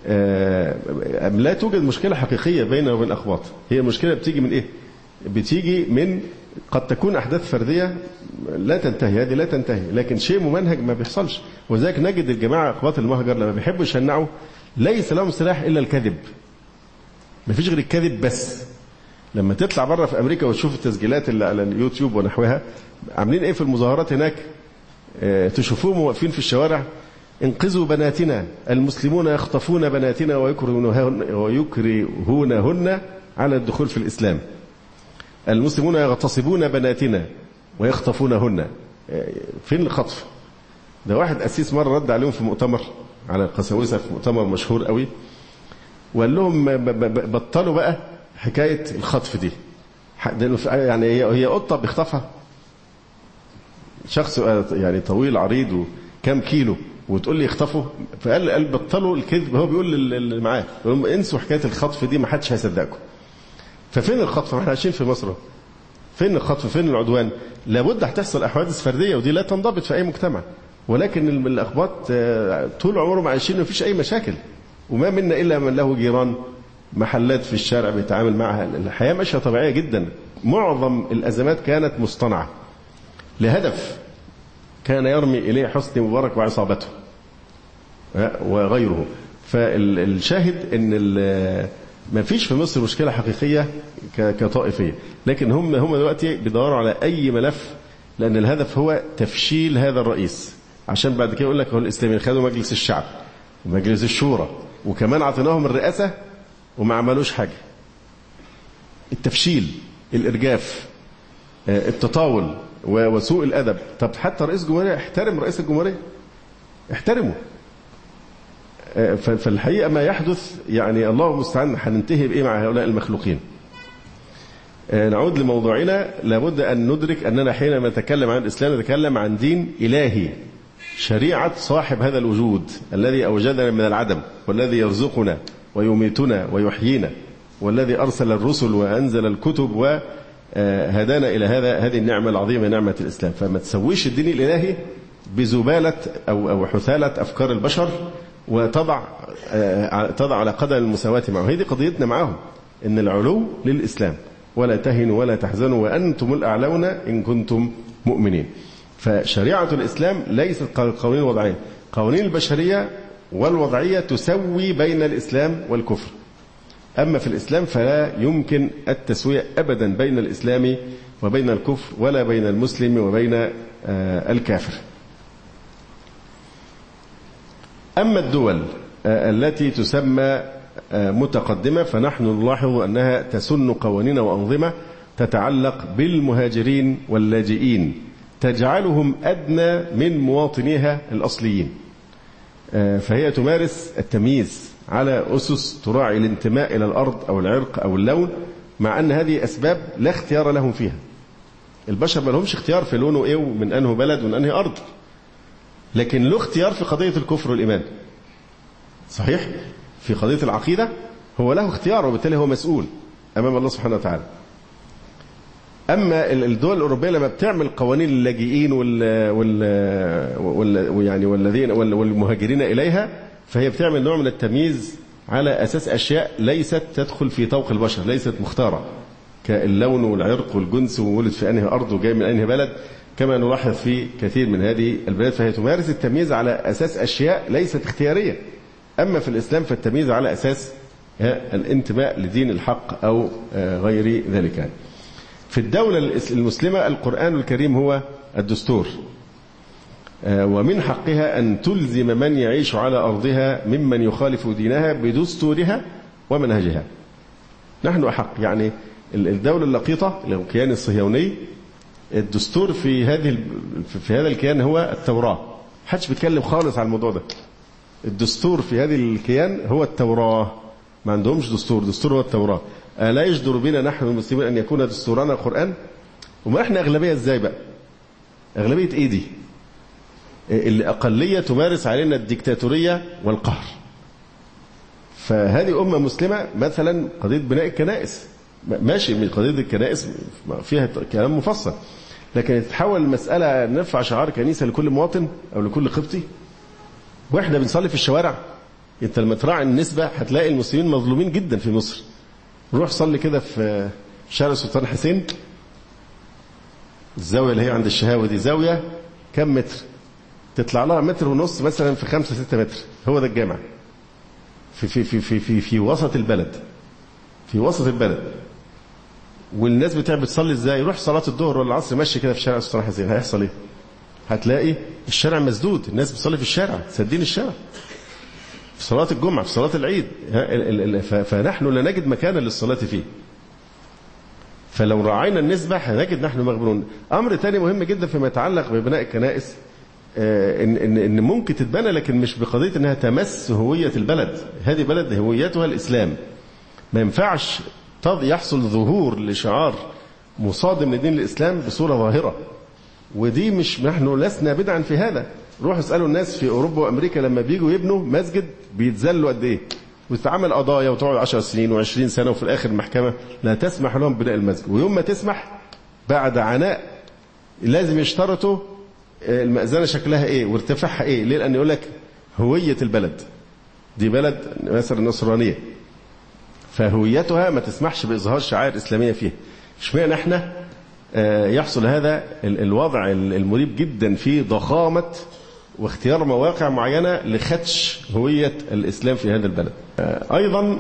لا توجد مشكلة حقيقية بيننا وبين الأقباط. هي المشكلة بتيجي من إيه؟ بتيجي من قد تكون أحداث فردية لا تنتهي، هذه لا تنتهي، لكن شيء ممنهج ما بيحصلش. وذلك نجد الجماعة أقباط المهجر لما بيحبوا يشنعوا ليس لهم سلاح إلا الكذب. ما فيش غير الكذب بس. لما تطلع بره في أمريكا وتشوف التسجيلات اللي على اليوتيوب ونحوها عاملين إيه في المظاهرات هناك، تشوفوهم واقفين في الشوارع: انقذوا بناتنا، المسلمون يخطفون بناتنا ويكرهونهن على الدخول في الإسلام، المسلمون يغتصبون بناتنا ويخطفونهن. فين الخطف؟ ده واحد أسيس مرة رد عليهم في مؤتمر على القساوسة، في مؤتمر مشهور قوي، وقال لهم بطلوا بقى حكاية الخطف دي. يعني هي قطة بيخطفها شخص يعني طويل عريض وكم كيلو وتقول لي يخطفوا؟ فقال بطلوا الكذب. هو بيقول اللي معاه انسوا حكاية الخطف دي، ما حدش هيصدقكم. ففين الخطف؟ احنا عايشين في مصر، فين الخطف؟ فين العدوان؟ لابد هتحصل أحوادث فردية ودي لا تنضبط في أي مجتمع، ولكن الأقباط طول عمرهم عايشين ما فيش أي مشاكل، وما منا إلا من له جيران، محلات في الشارع بيتعامل معها، الحياة ماشية طبيعية جدا. معظم الأزمات كانت مصطنعة لهدف كان يرمي إليه حسني مبارك وعصابته وغيره. فالشاهد أن ما فيش في مصر مشكلة حقيقية كطائفية، لكن هم دلوقتي بيدوروا على أي ملف، لأن الهدف هو تفشيل هذا الرئيس، عشان بعد كده يقول لك هو الإسلاميين خدوا مجلس الشعب ومجلس الشورى وكمان عطيناهم الرئاسة وما عملوش حاجة. التفشيل، الإرجاف، التطاول وسوء الأدب. طب حتى رئيس الجمهورية، احترم رئيس الجمهورية، احترمه. فالحقيقة ما يحدث يعني الله المستعان هننتهي بإيه مع هؤلاء المخلوقين. نعود لموضوعنا. لابد أن ندرك أننا حينما نتكلم عن الإسلام نتكلم عن دين إلهي، شريعة صاحب هذا الوجود الذي أوجدنا من العدم، والذي يرزقنا ويميتنا ويحيينا، والذي أرسل الرسل وأنزل الكتب وهدانا إلى هذه النعمة العظيمة، نعمة الإسلام. فما تسويش الدين الإلهي بزبالة أو حثالة أفكار البشر وتضع على قدم المساواة معه. هذه قضيتنا معهم، إن العلو للإسلام، ولا تهنوا ولا تحزنوا وأنتم الأعلون إن كنتم مؤمنين. فشريعة الإسلام ليست قوانين وضعية، قوانين البشرية والوضعية تسوي بين الإسلام والكفر. أما في الإسلام فلا يمكن التسوية أبدا بين الإسلام وبين الكفر، ولا بين المسلم وبين الكافر. أما الدول التي تسمى متقدمة فنحن نلاحظ أنها تسن قوانين وأنظمة تتعلق بالمهاجرين واللاجئين، تجعلهم أدنى من مواطنيها الأصليين. فهي تمارس التمييز على أسس تراعي الانتماء إلى الأرض أو العرق أو اللون، مع أن هذه أسباب لا اختيار لهم فيها. البشر ما لهمش اختيار في لونه إيه ومن أنه بلد ومن أنه أرض، لكن له اختيار في قضية الكفر والإيمان. صحيح؟ في قضية العقيدة هو له اختيار، وبالتالي هو مسؤول أمام الله سبحانه وتعالى. أما الدول الأوروبية لما بتعمل قوانين اللاجئين والذين والمهاجرين إليها، فهي بتعمل نوع من التمييز على أساس أشياء ليست تدخل في طوق البشر، ليست مختارة، كاللون والعرق والجنس وولد في أنهي أرض وجاي من أنهي بلد، كما نلاحظ في كثير من هذه البلاد. فهي تمارس التمييز على أساس أشياء ليست اختيارية. أما في الإسلام فالتمييز على أساس الانتماء لدين الحق أو غير ذلك. في الدولة المسلمة القرآن الكريم هو الدستور، ومن حقها أن تلزم من يعيش على أرضها ممن يخالف دينها بدستورها ومنهجها. نحن أحق. يعني الدولة اللقيطة الكيان الصهيوني، الدستور في هذا الكيان هو التوراة. حدش بيتكلم خالص عن الموضوع ده. الدستور في هذه الكيان هو التوراة، ما عندهمش دستور، دستور هو التوراة. ألا يجدر بنا نحن المسلمين أن يكون دستورنا القرآن؟ وما احنا أغلبية ازاي بقى؟ أغلبية ايه دي؟ اللي أقلية تمارس علينا الديكتاتورية والقهر. فهذه أمة مسلمة. مثلا قضية بناء الكنائس، ماشي، من قضية الكنائس فيها كلام مفصل، لكن تتحول المسألة نرفع شعار كنيسة لكل مواطن أو لكل قبطي واحنا بنصلي في الشوارع. انت لما تراعي النسبة هتلاقي المسلمين مظلومين جدا في مصر. روح صلي كده في شارع السلطان حسين، الزاوية اللي هي عند الشهاوي دي زاوية كم متر؟ تطلع لها 1.5 متر مثلا في 5-6 متر. هو ده الجامع في وسط البلد، في وسط البلد. والناس بتصلي ازاي؟ يروح صلاة الظهر ولا العصر ماشي كده في شارع السلطان حسين، هيحصل ايه؟ هتلاقي الشارع مسدود، الناس بتصلي في الشارع، سدين الشارع في صلاة الجمعة، في صلاة العيد. فنحن لا نجد مكانا للصلاة فيه. فلو راعينا النسبة هنجد نحن مغبونون. أمر تاني مهم جدا فيما يتعلق ببناء الكنائس، إن ممكن تتبنى لكن مش بقضية إنها تمس هوية البلد. هذه بلد هويتها الإسلام، ما ينفعش يحصل ظهور لشعار مصادم لدين الإسلام بصورة ظاهرة. ودي مش، نحن لسنا بدعا في هذا. روح اسألوا الناس في أوروبا وأمريكا لما بيجوا يبنوا مسجد بيتذلوا قد إيه، وتتعمل قضايا وتقعد 10 سنين و20 سنة، وفي الآخر المحكمة لا تسمح لهم بناء المسجد. ويوم ما تسمح بعد عناء لازم يشترطوا المأذنة شكلها إيه وارتفاعها إيه. ليه؟ لأن يقول لك هوية البلد دي بلد مثلا نصرانية، فهويتها ما تسمحش بإظهار شعائر إسلامية فيها. اشمعنى احنا يحصل هذا الوضع المريب جدا في ضخامة واختيار مواقع معينة لخدش هوية الإسلام في هذا البلد. أيضا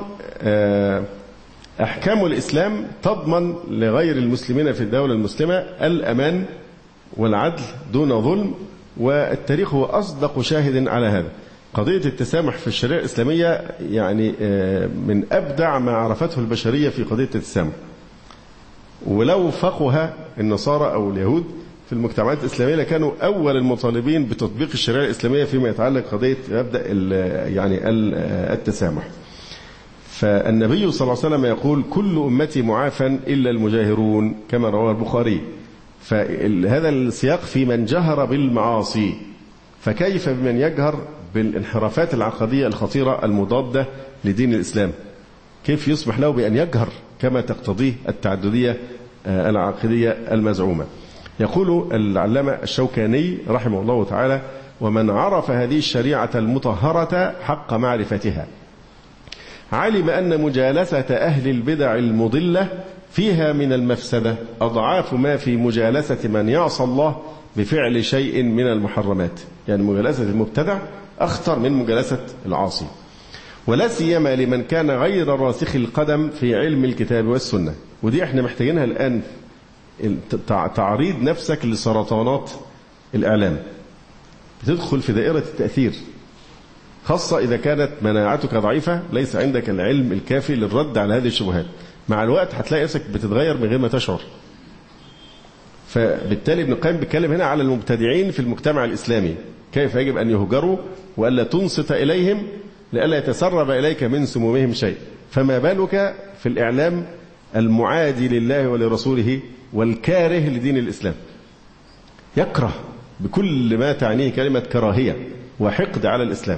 أحكام الإسلام تضمن لغير المسلمين في الدولة المسلمة الأمان والعدل دون ظلم، والتاريخ هو أصدق شاهد على هذا. قضية التسامح في الشريعة الإسلامية يعني من أبدع ما عرفته البشرية في قضية التسامح. ولو فقه النصارى أو اليهود في المجتمعات الإسلامية لكانوا أول المطالبين بتطبيق الشريعة الإسلامية فيما يتعلق قضية مبدأ يعني التسامح. فالنبي صلى الله عليه وسلم يقول كل أمتي معافى إلا المجاهرون كما رواه البخاري. فهذا السياق في من جهر بالمعاصي، فكيف بمن يجهر بالانحرافات العقدية الخطيرة المضادة لدين الإسلام؟ كيف يسمح له بأن يجهر كما تقتضيه التعددية العقدية المزعومة؟ يقول العلامة الشوكاني رحمه الله تعالى: ومن عرف هذه الشريعة المطهرة حق معرفتها علم أن مجالسة أهل البدع المضلة فيها من المفسدة أضعاف ما في مجالسة من يعصى الله بفعل شيء من المحرمات. يعني مجالسة المبتدع أخطر من مجالسة العاصي، ولا سيما لمن كان غير راسخ القدم في علم الكتاب والسنة. ودي احنا محتاجينها الآن، تعريض نفسك لسرطانات الإعلام، بتدخل في دائرة التأثير، خاصة إذا كانت مناعتك ضعيفة، ليس عندك العلم الكافي للرد على هذه الشبهات. مع الوقت هتلاقي نفسك بتتغير من غير ما تشعر. فبالتالي ابن القيم بيتكلم هنا على المبتدعين في المجتمع الإسلامي، كيف يجب أن يهجروا وألا تنصت إليهم لئلا يتسرب إليك من سمومهم شيء. فما بالك في الإعلام المعادي لله ولرسوله والكاره لدين الإسلام، يكره بكل ما تعنيه كلمة كراهية وحقد على الإسلام.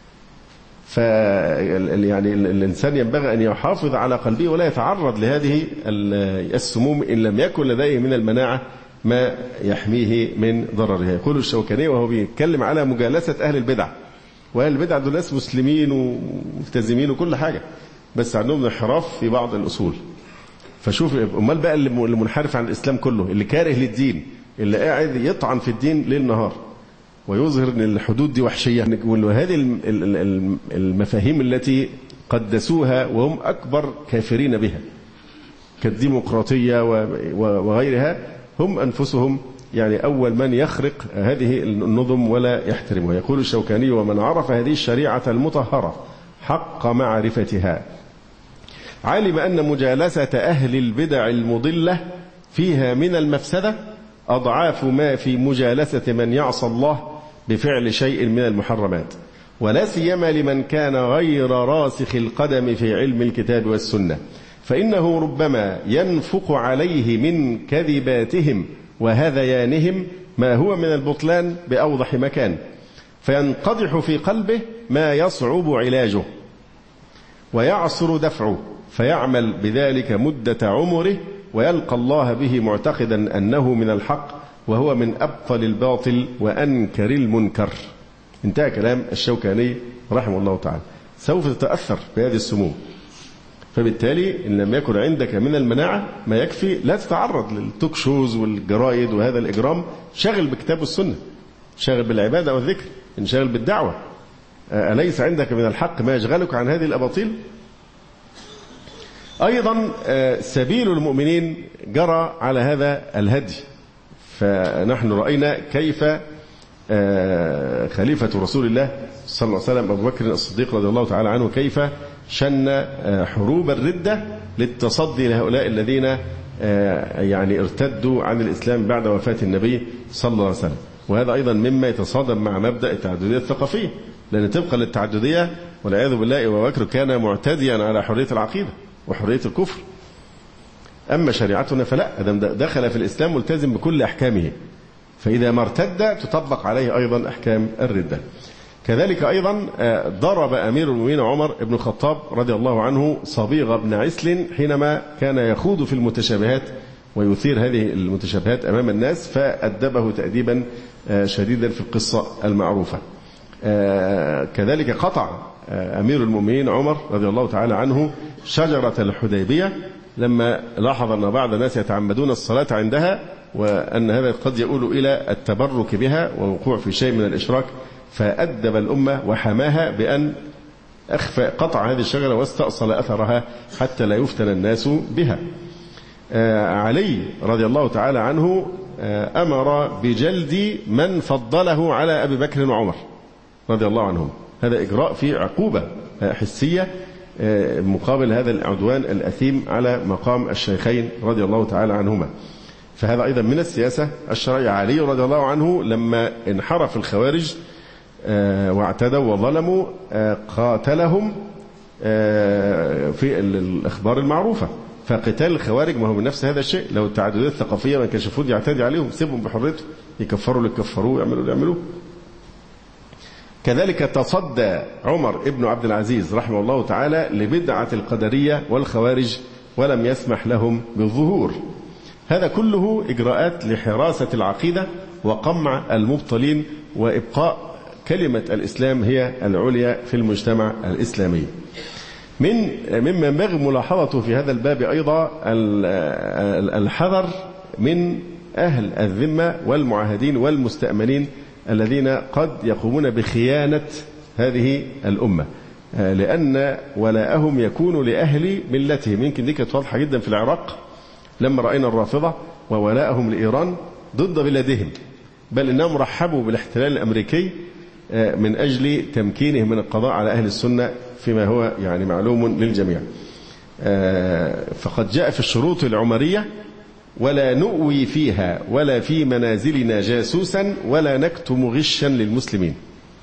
يعني الإنسان ينبغي أن يحافظ على قلبه ولا يتعرض لهذه السموم إن لم يكن لديه من المناعة ما يحميه من ضررها. يقول الشوكاني وهو بيتكلم على مجالسة أهل البدع، وأهل البدع دول ناس مسلمين وملتزمين وكل حاجة، بس عندهم انحراف في بعض الأصول. فشوف أمال بقى اللي منحرف عن الإسلام كله، اللي كاره للدين، اللي قاعد يطعن في الدين ليل نهار ويظهر أن الحدود دي وحشية، وهذه المفاهيم التي قدسوها وهم أكبر كافرين بها كالديمقراطية وغيرها، هم أنفسهم يعني أول من يخرق هذه النظم ولا يحترمها. يقول الشوكاني: ومن عرف هذه الشريعة المطهرة حق معرفتها علم أن مجالسة أهل البدع المضلة فيها من المفسدة أضعاف ما في مجالسة من يعصى الله بفعل شيء من المحرمات، ولا سيما لمن كان غير راسخ القدم في علم الكتاب والسنة، فإنه ربما ينفق عليه من كذباتهم وهذيانهم ما هو من البطلان بأوضح مكان، فينقضح في قلبه ما يصعب علاجه ويعسر دفعه، فيعمل بذلك مدة عمره ويلقى الله به معتقدا أنه من الحق وهو من أبطل الباطل وأنكر المنكر. انتهى كلام الشوكاني رحمه الله تعالى. سوف تتأثر بهذه السموم، فبالتالي إن لم يكن عندك من المناعة ما يكفي لا تتعرض للتوك شوز والجرايد وهذا الإجرام. شغل بكتاب السنة، شغل بالعبادة والذكر، انشغل بالدعوة. أليس عندك من الحق ما يشغلك عن هذه الأباطيل؟ أيضا سبيل المؤمنين جرى على هذا الهدي. فنحن رأينا كيف خليفة رسول الله صلى الله عليه وسلم أبو بكر الصديق رضي الله تعالى عنه كيف شن حروب الردة للتصدي لهؤلاء الذين يعني ارتدوا عن الإسلام بعد وفاة النبي صلى الله عليه وسلم. وهذا أيضا مما يتصادم مع مبدأ التعددية الثقافية، لأن طبقا للتعددية والعياذ بالله أبو بكر كان معتديا على حرية العقيدة وحرية الكفر. أما شريعتنا فلا، دخل في الإسلام ملتزم بكل أحكامه، فإذا ما ارتد تطبق عليه أيضا أحكام الردة. كذلك أيضا ضرب أمير المؤمنين عمر بن الخطاب رضي الله عنه صبيغ بن عسل حينما كان يخوض في المتشابهات ويثير هذه المتشابهات أمام الناس، فأدبه تأديبا شديدا في القصة المعروفة. كذلك قطع أمير المؤمنين عمر رضي الله تعالى عنه شجرة الحديبية لما لاحظ أن بعض الناس يتعمدون الصلاة عندها، وأن هذا قد يؤول إلى التبرك بها ووقوع في شيء من الإشراك، فأدب الأمة وحماها بأن قطع هذه الشجرة واستأصل أثرها حتى لا يفتن الناس بها. علي رضي الله تعالى عنه أمر بجلد من فضله على أبي بكر وعمر رضي الله عنهم. هذا إجراء فيه عقوبة حسية مقابل هذا العدوان الأثيم على مقام الشيخين رضي الله تعالى عنهما. فهذا أيضا من السياسة الشرعية. علي رضي الله عنه لما انحرف الخوارج واعتدوا وظلموا قاتلهم في الأخبار المعروفة. فقتال الخوارج ما هو من نفس هذا الشيء. لو التعددات الثقافية ما كانش المفروض يعتدي عليهم، سيبهم بحريتهم، يكفروا اللي يكفروه، يعملوا اللي يعملوه. كذلك تصدى عمر ابن عبد العزيز رحمه الله تعالى لبدعة القدرية والخوارج ولم يسمح لهم بالظهور. هذا كله إجراءات لحراسة العقيدة وقمع المبطلين وإبقاء كلمة الإسلام هي العليا في المجتمع الإسلامي. مما ينبغي ملاحظته في هذا الباب أيضا الحذر من أهل الذمة والمعاهدين والمستأمنين الذين قد يقومون بخيانة هذه الأمة، لأن ولاءهم يكون لأهل ملتهم. يمكن دي كانت واضحة جدا في العراق لما رأينا الرافضة وولاءهم لإيران ضد بلادهم، بل إنهم رحبوا بالاحتلال الأمريكي من أجل تمكينه من القضاء على أهل السنة فيما هو يعني معلوم للجميع. فقد جاء في الشروط العمرية: ولا نؤوي فيها ولا في منازلنا جاسوسا ولا نكتم غشا للمسلمين.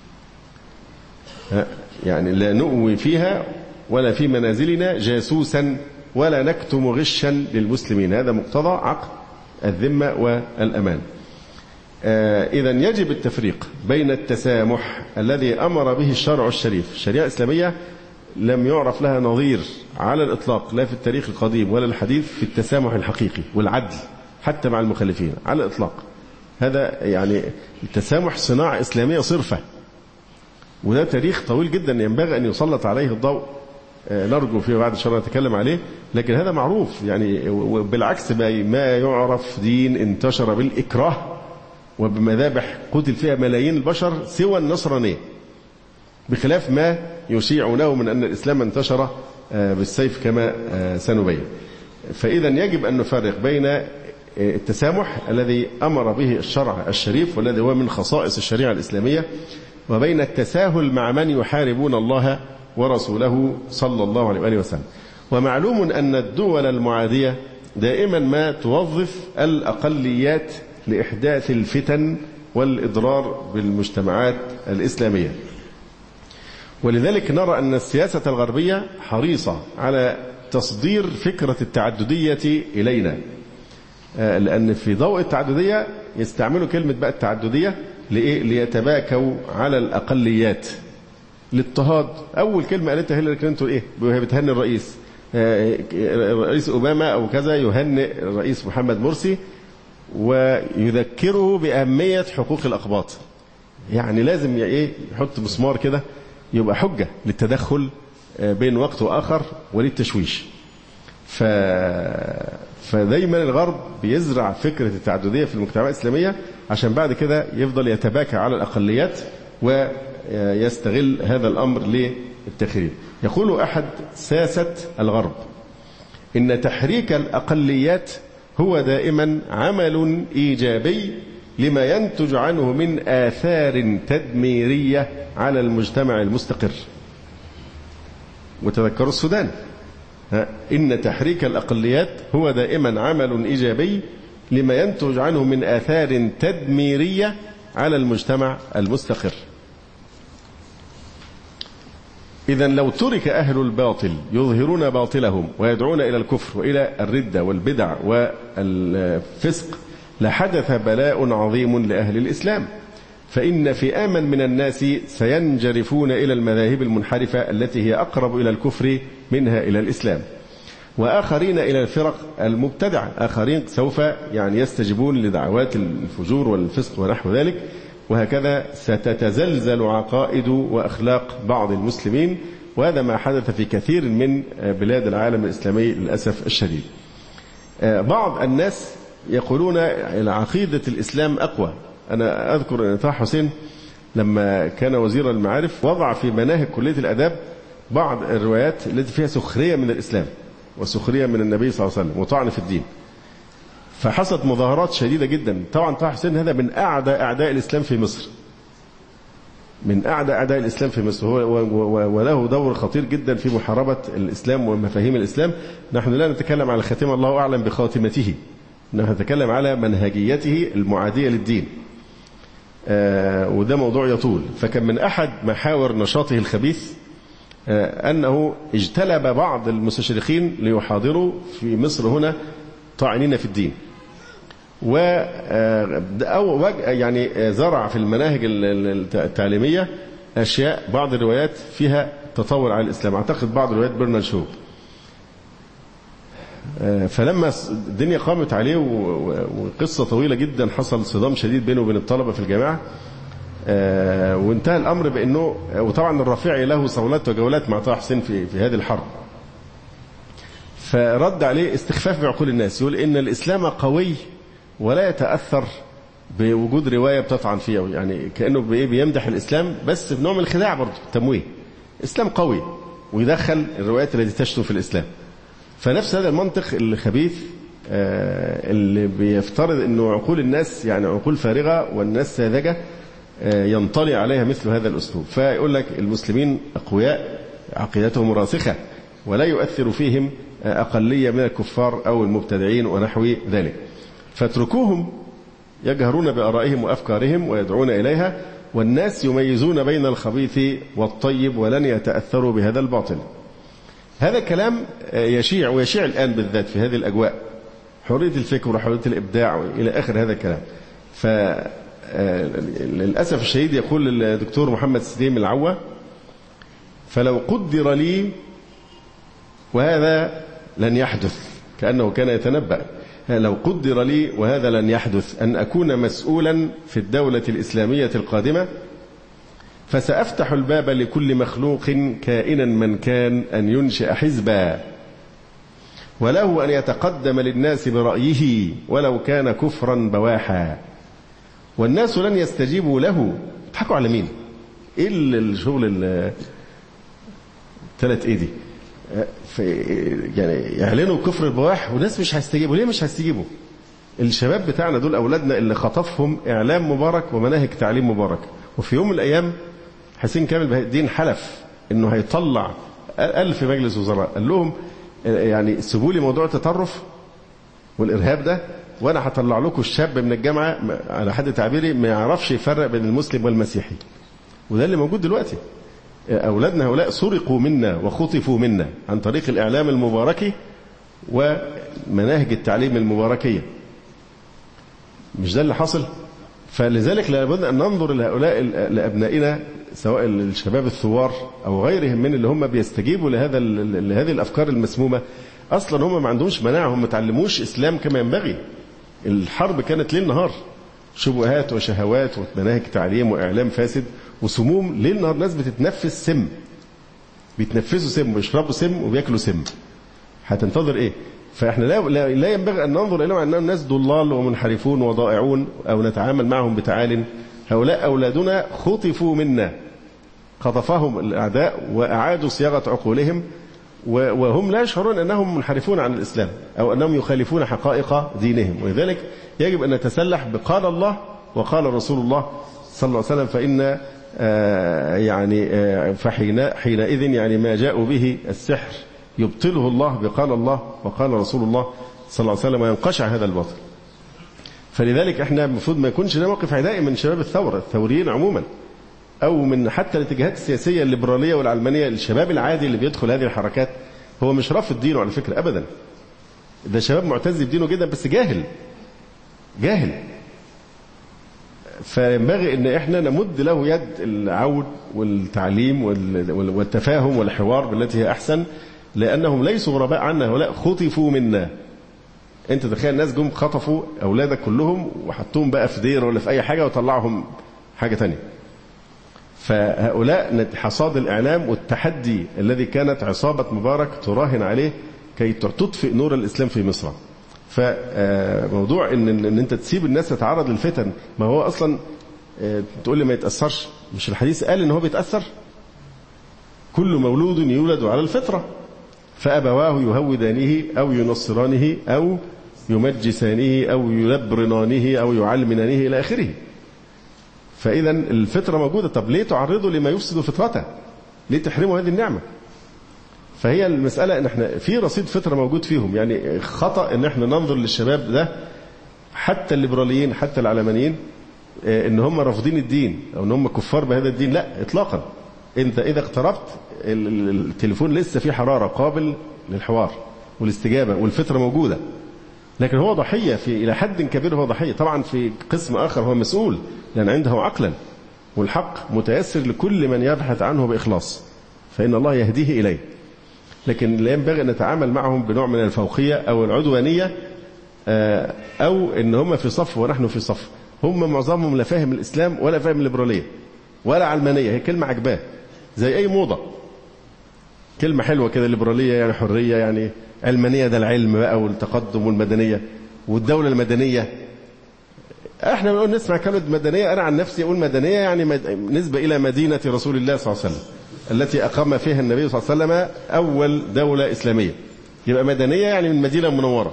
يعني لا نؤوي فيها ولا في منازلنا جاسوسا ولا نكتم غشا للمسلمين. هذا مقتضى عقد الذمة والأمان. إذن يجب التفريق بين التسامح الذي أمر به الشرع الشريف. الشريعة الإسلامية لم يعرف لها نظير على الإطلاق لا في التاريخ القديم ولا الحديث في التسامح الحقيقي والعدل حتى مع المخالفين على الإطلاق. هذا يعني التسامح صناعة إسلامية صرفة، وده تاريخ طويل جدا ينبغي أن يسلط عليه الضوء. نرجو فيه بعد شهر نتكلم عليه، لكن هذا معروف يعني. بالعكس ما يعرف دين انتشر بالإكراه وبمذابح قتل فيها ملايين البشر سوى النصرانية، بخلاف ما يشيعونه من أن الإسلام انتشر بالسيف كما سنبين. فإذا يجب أن نفرق بين التسامح الذي أمر به الشرع الشريف والذي هو من خصائص الشريعة الإسلامية، وبين التساهل مع من يحاربون الله ورسوله صلى الله عليه وآله وسلم. ومعلوم أن الدول المعادية دائما ما توظف الأقليات لإحداث الفتن والإضرار بالمجتمعات الإسلامية. ولذلك نرى أن السياسة الغربية حريصة على تصدير فكرة التعددية إلينا، لأن في ضوء التعددية يستعملوا كلمة بقى التعددية ليتباكوا على الأقليات، الاضطهاد. أول كلمة قالتها هيلاري كلينتون إيه؟ وهي بتهني الرئيس أوباما أو كذا، يهنئ الرئيس محمد مرسي ويذكره بأهمية حقوق الأقباط. يعني لازم يحط مسمار كده يبقى حجة للتدخل بين وقت وآخر وللتشويش. فدايما الغرب بيزرع فكرة التعددية في المجتمعات الإسلامية عشان بعد كده يفضل يتباكى على الأقليات ويستغل هذا الأمر للتخريب. يقول أحد ساسة الغرب إن تحريك الأقليات هو دائما عمل إيجابي لما ينتج عنه من آثار تدميرية على المجتمع المستقر. وتذكروا السودان، إن تحريك الأقليات هو دائما عمل إيجابي لما ينتج عنه من آثار تدميرية على المجتمع المستقر. إذن لو ترك أهل الباطل يظهرون باطلهم ويدعون إلى الكفر وإلى الردة والبدع والفسق لحدث بلاء عظيم لأهل الإسلام، فإن فئاما من الناس سينجرفون إلى المذاهب المنحرفة التي هي أقرب إلى الكفر منها إلى الإسلام. وآخرين إلى الفرق المبتدعة، آخرين سوف يعني يستجيبون لدعوات الفجور والفسق ونحو ذلك، وهكذا ستتزلزل عقائد وأخلاق بعض المسلمين، وهذا ما حدث في كثير من بلاد العالم الإسلامي للأسف الشديد. بعض الناس يقولون عقيدة الإسلام أقوى. أنا أذكر أن طه حسين لما كان وزير المعارف وضع في مناهج كلية الآداب بعض الروايات التي فيها سخرية من الإسلام وسخرية من النبي صلى الله عليه وسلم وطعن في الدين، فحصلت مظاهرات شديدة جدا. طبعا طه حسين هذا من أعدى أعداء الإسلام في مصر، من أعدى أعداء الإسلام في مصر، وله دور خطير جدا في محاربة الإسلام ومفاهيم الإسلام. نحن لا نتكلم على خاتمة، الله أعلم بخاتمته، نحن نتكلم على منهجيته المعادية للدين، وده موضوع يطول. فكان من أحد محاور نشاطه الخبيث أنه اجتلب بعض المستشرقين ليحاضروا في مصر هنا طاعنين في الدين، يعني زرع في المناهج التعليمية أشياء، بعض الروايات فيها تطور على الإسلام، أعتقد بعض روايات برنارد شو. فلما الدنيا قامت عليه وقصة طويلة جدا، حصل صدام شديد بينه وبين الطلبة في الجامعة، وانتهى الأمر بأنه، وطبعا الرافعي له صولات وجولات مع طه حسين في هذه الحرب، فرد عليه استخفاف بعقول الناس، يقول إن الإسلام قوي ولا يتأثر بوجود رواية بتطعن فيه، يعني كأنه بيمدح الإسلام بس بنوع من الخداع برضه، التمويه. الإسلام قوي، ويدخل الروايات التي تشتم في الإسلام. فنفس هذا المنطق الخبيث اللي بيفترض أنه عقول الناس يعني عقول فارغة والناس ساذجة ينطلي عليها مثل هذا الأسلوب. فيقول لك المسلمين أقوياء، عقيدتهم راسخة، ولا يؤثر فيهم أقلية من الكفار أو المبتدعين ونحو ذلك، فاتركوهم يجهرون بآرائهم وأفكارهم ويدعون إليها، والناس يميزون بين الخبيث والطيب ولن يتأثروا بهذا الباطل. هذا كلام يشيع ويشيع الآن بالذات في هذه الأجواء، حرية الفكر وحرية الإبداع إلى آخر هذا الكلام. فللأسف الشديد يقول الدكتور محمد سليم العوة: فلو قدر لي، وهذا لن يحدث، كأنه كان يتنبأ، لو قدر لي وهذا لن يحدث، أن أكون مسؤولا في الدولة الإسلامية القادمة، فسأفتح الباب لكل مخلوق كائنا من كان أن ينشئ حزبا، وله أن يتقدم للناس برأيه ولو كان كفرا بواحا، والناس لن يستجيبوا له. تضحكوا على مين؟ إيه الشغل الثلاث إيدي؟ يعني يعلنوا كفر البواح والناس مش هيستجيبوا. ليه مش هيستجيبوا؟ الشباب بتاعنا دول أولادنا اللي خطفهم إعلام مبارك ومناهج تعليم مبارك. وفي يوم من الأيام حسين كامل بهاء الدين حلف إنه هيطلع 1000 مجلس وزراء، قال لهم يعني سيبوا لي موضوع التطرف والإرهاب ده، وأنا هطلع لكم الشاب من الجامعة على حد تعبيري ما يعرفش يفرق بين المسلم والمسيحي. وده اللي موجود دلوقتي. أولادنا هؤلاء سرقوا منا وخطفوا منا عن طريق الإعلام المباركي ومناهج التعليم المباركية. مش ده اللي حصل؟ فلذلك لابد أن ننظر لهؤلاء لأبنائنا، سواء الشباب الثوار أو غيرهم من اللي هم بيستجيبوا لهذه الأفكار المسمومة. أصلا هم ما عندهمش مناعة، هم ما تعلموش إسلام كما ينبغي. الحرب كانت ليل نهار، شبهات وشهوات ومناهج تعليم وإعلام فاسد وسموم ليل نهار. ناس بتتنفس سم، بيتنفسوا سم ويشربوا سم وبياكلوا سم، هتنتظر إيه؟ فإحنا لا ينبغي أن ننظر إليهم أنهم ناس ضلال ومنحرفون وضائعون أو نتعامل معهم بتعال. هؤلاء أولادنا خطفوا منا، خطفهم الأعداء وأعادوا صياغة عقولهم، وهم لا يشعرون أنهم منحرفون عن الإسلام أو أنهم يخالفون حقائق دينهم. ولذلك يجب أن نتسلح بقال الله وقال رسول الله صلى الله عليه وسلم، فإن حينئذ يعني ما جاءوا به السحر يبطله الله بقال الله وقال رسول الله صلى الله عليه وسلم، وينقشع هذا الباطل. فلذلك احنا المفروض ما يكونش ده موقف عدائي من شباب الثورة، الثوريين عموما، أو من حتى الاتجاهات السياسية الليبرالية والعلمانية. الشباب العادي اللي بيدخل هذه الحركات هو مش رافض دينه على فكرة أبدا، ده شباب معتز بدينه جدا بس جاهل. فينبغي ان احنا نمد له يد العون والتعليم والتفاهم والحوار بالتي هي احسن، لأنهم ليسوا غرباء عنا، هؤلاء خطفوا منا. أنت تخيل الناس جم خطفوا أولادك كلهم وحطوهم بقى في دير ولا في أي حاجة وطلعهم حاجة تانية. فهؤلاء حصاد الإعلام والتحدي الذي كانت عصابة مبارك تراهن عليه كي تطفئ نور الإسلام في مصر. فموضوع إن أنت تسيب الناس تتعرض للفتن، ما هو أصلا تقول لي ما يتأثرش، مش الحديث قال إن هو بيتأثر؟ كل مولود يولد على الفطرة فأبواه يهودانه أو ينصرانه أو يمجسانه أو يلبرنانه أو يعلمنانه إلى آخره. فإذا الفطرة موجودة، طب ليه تعرضوا لما يفسد فطرته؟ ليه تحرموا هذه النعمة؟ فهي المسألة إن احنا في رصيد فطرة موجود فيهم. يعني خطأ إن احنا ننظر للشباب ده حتى الليبراليين حتى العلمانيين إن هم رافضين الدين أو إن هم كفار بهذا الدين، لا إطلاقا. أنت إذا اقتربت التليفون لسه فيه حرارة قابل للحوار والاستجابة والفطرة موجودة، لكن هو ضحية إلى حد كبير. هو ضحية طبعا، في قسم آخر هو مسؤول لأن عنده عقلا، والحق متيسر لكل من يبحث عنه بإخلاص فإن الله يهديه إليه. لكن لا ينبغي أن نتعامل معهم بنوع من الفوقية أو العدوانية أو إن هم في صف ونحن في صف. هم معظمهم لا فاهم الإسلام ولا فاهم الليبرالية ولا علمانية، هي كلمة عجباه زي أي موضة، كلمة حلوة كده. الليبرالية يعني حرية، يعني علمانية ده العلم بقى والتقدم والمدنية والدولة المدنية. احنا بنقول نسمع كلمة مدنية، أنا عن نفسي أقول مدنية يعني نسبة إلى مدينة رسول الله صلى الله عليه وسلم التي أقام فيها النبي صلى الله عليه وسلم أول دولة إسلامية. يبقى مدنية يعني من مدينة منورة.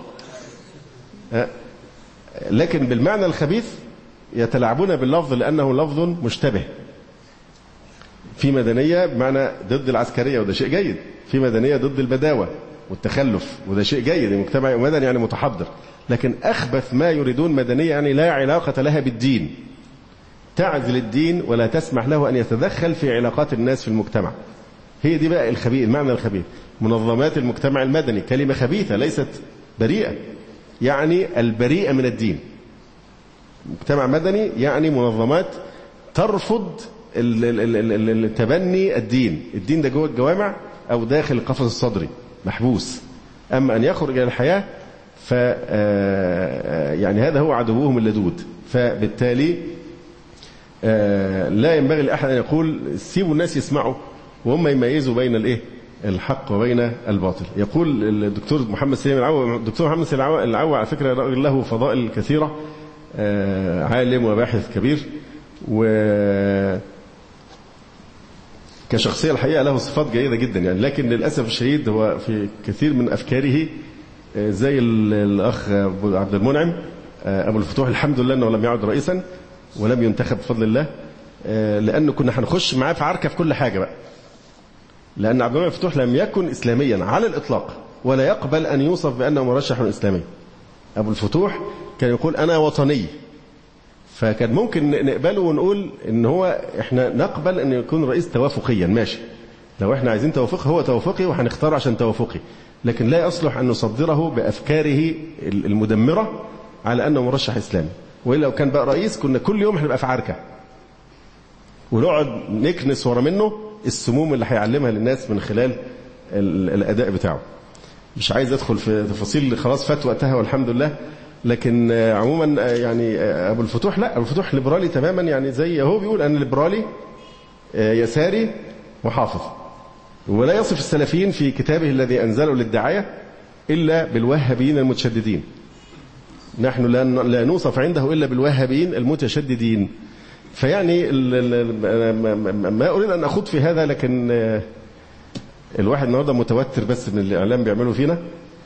لكن بالمعنى الخبيث يتلاعبون باللفظ لأنه لفظ مشتبه. في مدنية بمعنى ضد العسكرية وده شيء جيد، في مدنية ضد البداوة والتخلف وده شيء جيد، المجتمع مدني يعني متحضر. لكن أخبث ما يريدون مدنية يعني لا علاقة لها بالدين، تعزل الدين ولا تسمح له أن يتدخل في علاقات الناس في المجتمع. هي دي بقى الخبيث، المعنى الخبيث. منظمات المجتمع المدني كلمة خبيثة ليست بريئة، يعني البريئة من الدين. مجتمع مدني يعني منظمات ترفض التبني الدين ده جوه الجوامع أو داخل القفص الصدري محبوس، أما أن يخرج إلى الحياة يعني هذا هو عدوهم اللدود. فبالتالي لا ينبغي لأحد أن يقول سيبوا الناس يسمعوا وهم يميزوا بين الحق وبين الباطل. يقول الدكتور محمد سليم العوا، الدكتور محمد سليم العوا على فكرة راجل له فضائل كثيرة، عالم وباحث كبير، كشخصية الحقيقة له صفات جيدة جدا يعني. لكن للأسف الشديد هو في كثير من أفكاره زي الأخ عبد المنعم أبو الفتوح، الحمد لله أنه لم يعد رئيسا ولم ينتخب بفضل الله، لأنه كنا هنخش معاه في عركة في كل حاجة بقى. لأن عبد المنعم الفتوح لم يكن إسلاميا على الإطلاق ولا يقبل أن يوصف بأنه مرشح إسلامي. أبو الفتوح كان يقول أنا وطني، فكان ممكن نقبله ونقول إن هو إحنا نقبل أن يكون رئيس توافقيا ماشي، لو إحنا عايزين توافق هو توافقي وهنختار عشان توافقي، لكن لا يصلح أن نصدره بأفكاره المدمرة على أنه مرشح إسلامي. وإلا لو كان بقى رئيس كنا كل يوم هنبقى في عركة ونقعد نكنس ورا منه السموم اللي هيعلمها للناس من خلال الأداء بتاعه. مش عايز أدخل في تفاصيل، خلاص فات وقتها والحمد لله. لكن عموما يعني أبو الفتوح لا، أبو الفتوح ليبرالي تماما، يعني زي هو بيقول أنا ليبرالي يساري محافظ، ولا يصف السلفيين في كتابه الذي أنزله للدعاية إلا بالوهابيين المتشددين. نحن لا نوصف عنده إلا بالوهابيين المتشددين. فيعني ما أريد أن أخوض في هذا، لكن الواحد النهارده متوتر بس من الإعلام بيعملوا فينا،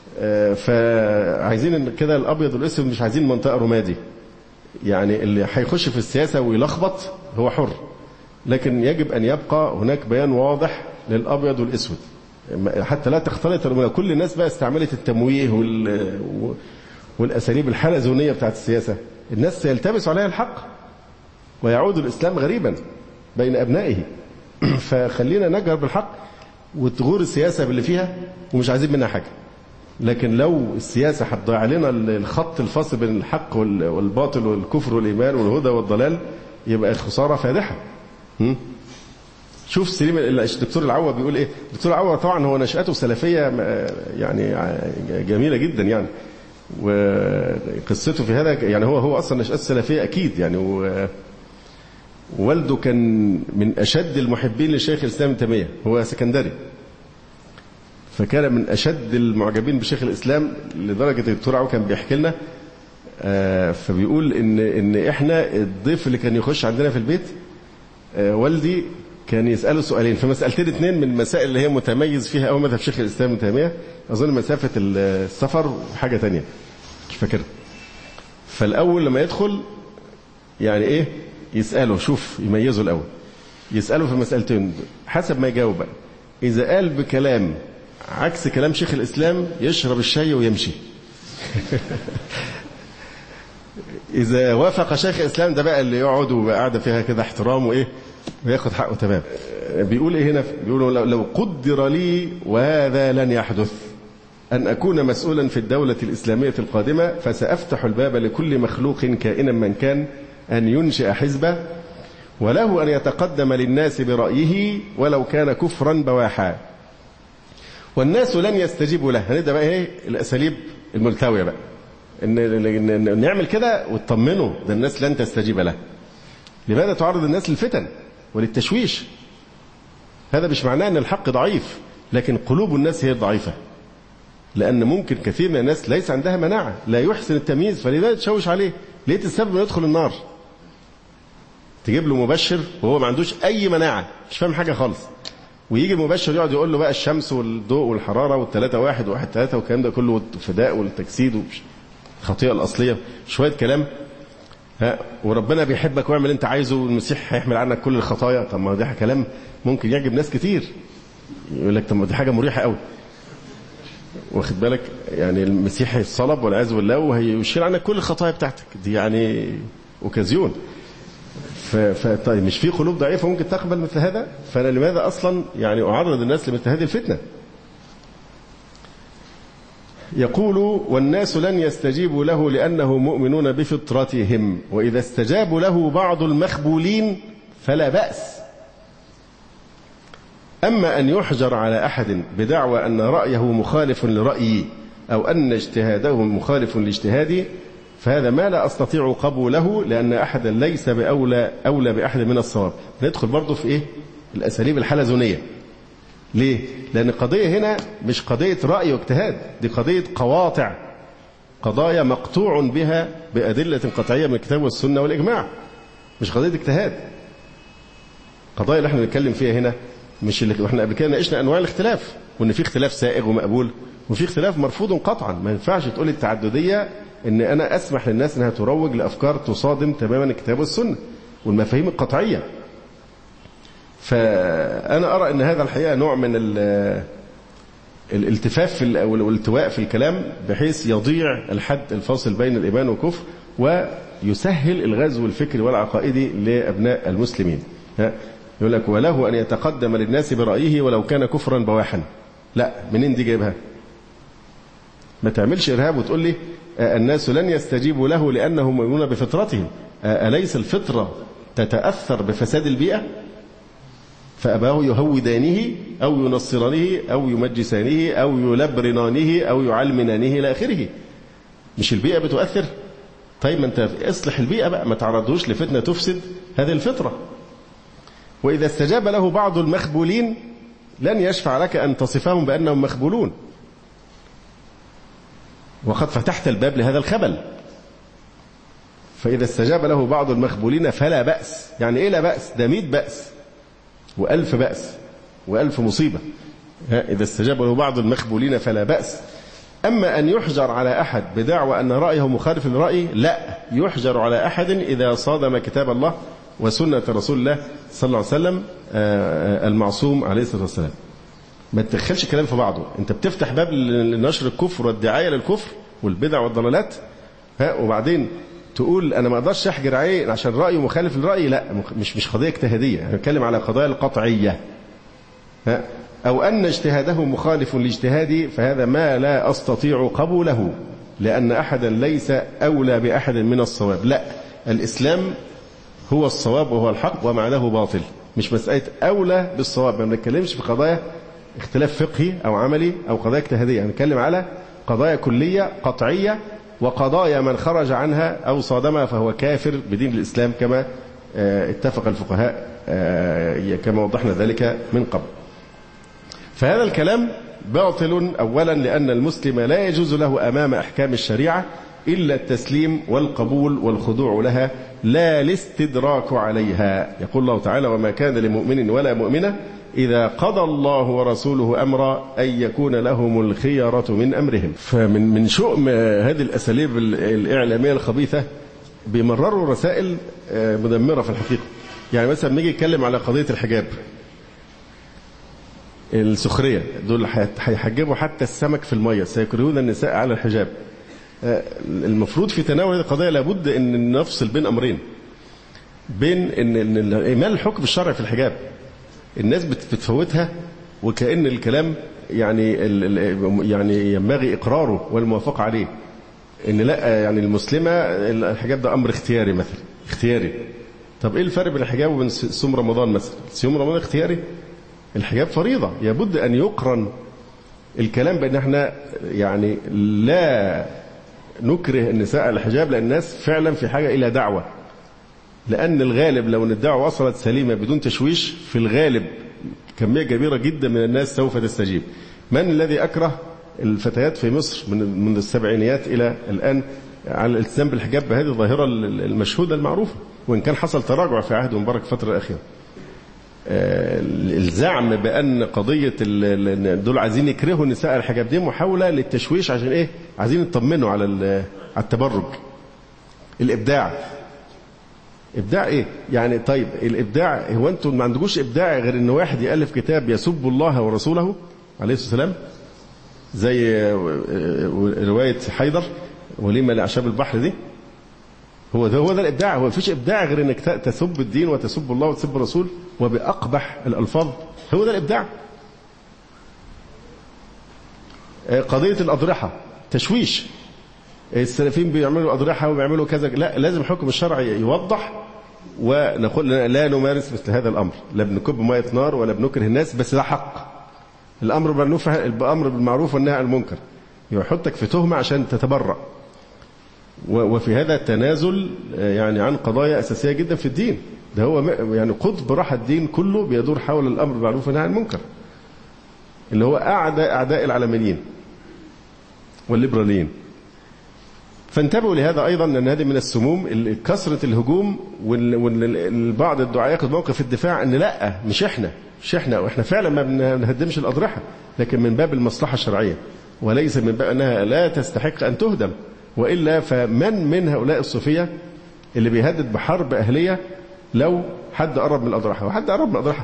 فعايزين كده الأبيض والأسود، مش عايزين منطقة رمادي. يعني اللي هيخش في السياسة ويلخبط هو حر، لكن يجب أن يبقى هناك بيان واضح للأبيض والأسود حتى لا تختلط الأمور. كل الناس بقى استعملت التمويه والأساليب الحلزونية بتاعت السياسة، الناس يلتبس عليها الحق ويعود الإسلام غريبا بين أبنائه. فخلينا نجهر بالحق وتغور السياسة باللي فيها ومش عايزين منها حاجة. لكن لو السياسة هتضيع لنا الخط الفاصل بين الحق والباطل والكفر والإيمان والهدى والضلال يبقى الخسارة فادحة. شوف سليم الدكتور العوض بيقول ايه. الدكتور العوض طبعا هو نشأته سلفية يعني جميلة جدا يعني، وقصته في هذا يعني هو اصلا نشأته سلفية اكيد يعني. ووالده كان من اشد المحبين لشيخ الاسلام ابن تيمية، هو سكندري، فكان من اشد المعجبين بشيخ الاسلام، لدرجة الدكتور عوض كان بيحكي لنا فبيقول ان احنا الضيف اللي كان يخش عندنا في البيت والدي كان يسأله سؤالين في مسألتين اتنين من المسائل اللي هي متميز فيها أو مذهب شيخ الإسلام ابن تيمية، أظن مسافة السفر وحاجة تانية مش فاكر. فالأول لما يدخل يعني إيه يسأله، شوف يميزه الأول، يسأله في المسألتين حسب ما يجاوب بقى. إذا قال بكلام عكس كلام شيخ الإسلام يشرب الشاي ويمشي. إذا وافق شيخ الإسلام ده بقى اللي يقعد وقاعدة فيها كده احترام وإيه وياخد حقه تمام. بيقول إيه هنا؟ بيقول لو قدر لي وهذا لن يحدث أن أكون مسؤولا في الدولة الإسلامية القادمة فسأفتح الباب لكل مخلوق كائنا من كان أن ينشئ حزبه وله أن يتقدم للناس برأيه ولو كان كفرا بواحا والناس لن يستجيبوا له. هنبدأ بقى إيه الأساليب الملتوية بقى، إن نعمل كده وتطمنوا ده الناس لن تستجيب له. لماذا تعرض الناس للفتن وللتشويش؟ هذا مش معناه أن الحق ضعيف، لكن قلوب الناس هي الضعيفة، لأن ممكن كثير من الناس ليس عندها مناعة، لا يحسن التمييز، فلذلك تشوش عليه. ليه السبب انه يدخل النار؟ تجيب له مبشر وهو ما عندوش أي مناعة، مش فاهم حاجة خالص، ويجي المبشر يقعد يقول له بقى الشمس والضوء والحرارة والثلاثة واحد وواحد ثلاثة والكلام ده كله والفداء والتجسيد والخطيئة الأصلية، شوية كلام وربنا بيحبك واعمل انت عايزه والمسيح هيحمل عنك كل الخطايا. طب ما ده كلام ممكن يعجب ناس كتير، يقول لك طب ما دي حاجة مريحة قوي، واخد بالك يعني المسيح هيتصلب والعياذ بالله وهيشيل عنك كل الخطايا بتاعتك، دي يعني اوكازيون. طيب مش في قلوب ضعيفة ممكن تقبل مثل هذا؟ فأنا لماذا أصلا يعني أعرض الناس لمثل هذه الفتنة؟ يقول والناس لن يستجيبوا له لأنه مؤمنون بفطرتهم وإذا استجابوا له بعض المخبولين فلا بأس. أما أن يحجر على أحد بدعوى أن رأيه مخالف لرأيي أو أن اجتهاده مخالف لاجتهادي فهذا ما لا أستطيع قبوله لأن أحدا ليس أولى بأحد من الصواب. ندخل برضو في إيه؟ الأساليب الحلزونية. ليه؟ لأن القضية هنا مش قضية رأي واجتهاد، دي قضية قواطع، قضايا مقطوع بها بأدلة قطعية من الكتاب والسنة والإجماع، مش قضية اجتهاد. قضايا اللي احنا بنتكلم فيها هنا مش اللي احنا قبل كده ناقشنا أنواع الاختلاف، وإن في اختلاف سائغ ومقبول وفي اختلاف مرفوض قطعا. ما ينفعش تقول التعددية إن أنا أسمح للناس أنها تروج لأفكار تصادم تماما الكتاب والسنة والمفاهيم القطعية. فأنا أرى أن هذا الحقيقة نوع من الالتفاف أو الالتواء في الكلام بحيث يضيع الحد الفاصل بين الإيمان والكفر ويسهل الغزو الفكري والعقائدي لأبناء المسلمين. يقول لك وله أن يتقدم للناس برأيه ولو كان كفرا بواحا. لا، منين دي جايبها؟ ما تعملش إرهاب وتقول لي الناس لن يستجيبوا له لأنهم مؤمنون بفطرتهم. أليس الفطرة تتأثر بفساد البيئة؟ فأباه يهودانه أو ينصرانه أو يمجسانه أو يلبرنانه أو يعلمنانه إلى آخره. مش البيئة بتؤثر؟ طيب ما أنت اصلح البيئة بقى، ما تعرضوش لفتنة تفسد هذه الفطرة. وإذا استجاب له بعض المخبولين لن يشفع لك أن تصفهم بأنهم مخبولون، وقد فتحت الباب لهذا الخبل. فإذا استجاب له بعض المخبولين فلا بأس. يعني إيه لا بأس؟ ده 100 بأس و1000 بأس و1000 مصيبة. إذا استجاب له بعض المخبولين فلا بأس. أما أن يحجر على أحد بدعوى أن رأيه مخالف لرأيه، لا، يحجر على أحد إذا صادم كتاب الله وسنة رسول الله صلى الله عليه وسلم المعصوم عليه الصلاة والسلام. ما تدخلش كلام في بعضه. أنت بتفتح باب لنشر الكفر والدعاية للكفر والبدع والضلالات، وبعدين تقول أنا ما أقدرش أحجر عليه عشان رأيه مخالف للرأي. لا، مش قضية اجتهادية، أنا بتكلم على قضايا القطعية. أو أن اجتهاده مخالف لاجتهادي فهذا ما لا أستطيع قبوله لأن أحدا ليس أولى بأحد من الصواب. لا، الإسلام هو الصواب وهو الحق وما عداه باطل. مش مسألة أولى بالصواب. ما بنتكلمش في قضايا اختلاف فقهي أو عملي أو قضايا اجتهادية، هنتكلم على قضايا كلية قطعية، وقضايا من خرج عنها أو صادمها فهو كافر بدين الإسلام كما اتفق الفقهاء كما وضحنا ذلك من قبل. فهذا الكلام باطل أولا لأن المسلم لا يجوز له أمام أحكام الشريعة إلا التسليم والقبول والخضوع لها لا الاستدراك عليها. يقول الله تعالى: وما كان لمؤمن ولا مؤمنة إذا قضى الله ورسوله أمرا أن يكون لهم الخيرة من أمرهم. فمن شؤم هذه الأساليب الإعلامية الخبيثة بيمرروا رسائل مدمرة في الحقيقة. يعني مثلا نيجي نتكلم على قضية الحجاب، السخرية، دول هيحجبوا حتى السمك في المية، سيكرهون النساء على الحجاب. المفروض في تناول هذه القضايا لابد أن نفصل بين أمرين، بين أن إيمان الحكم الشرعي في الحجاب الناس بتفوتها وكأن الكلام يعني ينبغي إقراره والموافقة عليه، إن لا يعني المسلمة الحجاب ده أمر اختياري مثلا، اختياري. طب إيه الفرق بين الحجاب وبين صوم رمضان مثلا؟ صوم رمضان اختياري، الحجاب فريضة. يبد أن يقرن الكلام بأن احنا يعني لا نكره النساء على الحجاب، لأن الناس فعلا في حاجة إلى دعوة، لأن الغالب لو أن الدعوة وصلت سليمة بدون تشويش في الغالب كمية كبيرة جدا من الناس سوف تستجيب. من الذي أكره الفتيات في مصر منذ السبعينيات إلى الآن على الالتزام بالحجاب بهذه الظاهرة المشهودة المعروفة، وإن كان حصل تراجع في عهد مبارك الفترة الأخيرة. الزعم بأن قضية دول عايزين يكرهوا النساء على الحجاب دي محاولة للتشويش عشان إيه؟ عايزين يطمنوا على التبرج. الإبداع، إبداع إيه؟ يعني طيب الإبداع، هو أنتم ما عندكوش إبداع غير إن واحد يألف كتاب يسب الله ورسوله عليه الصلاة والسلام، زي رواية حيدر وليمة لأعشاب البحر دي؟ هو ده الإبداع؟ هو مفيش إبداع غير إنك تسب الدين وتسب الله وتسب الرسول وبأقبح الألفاظ؟ هو ده الإبداع؟ قضية الأضرحة تشويش، السلفيين بيعملوا أضرحة وبيعملوا كذا، لا، لازم الحكم الشرعي يوضح ونقول لا نمارس مثل هذا الأمر، لا بنكب مية نار ولا بنكره الناس، بس ده حق. الأمر بالمعروف والنهي عن المنكر يحطك في تهمة عشان تتبرأ، وفي هذا التنازل يعني عن قضايا أساسية جدا في الدين. ده هو يعني قطب راحة الدين كله بيدور حول الأمر بالمعروف والنهي عن المنكر، اللي هو أعداء العلمانيين والليبراليين. فانتبهوا لهذا أيضا، لأن هذه من السموم، كثرة الهجوم والبعض الدعاء يأخذ موقف الدفاع أن لا مش إحنا وإحنا فعلا ما بنهدمش الأضرحة، لكن من باب المصلحة الشرعية وليس من باب أنها لا تستحق أن تهدم. وإلا فمن هؤلاء الصوفية اللي بيهدد بحرب أهلية لو حد قرب من الأضرحة، وحد قرب من الأضرحة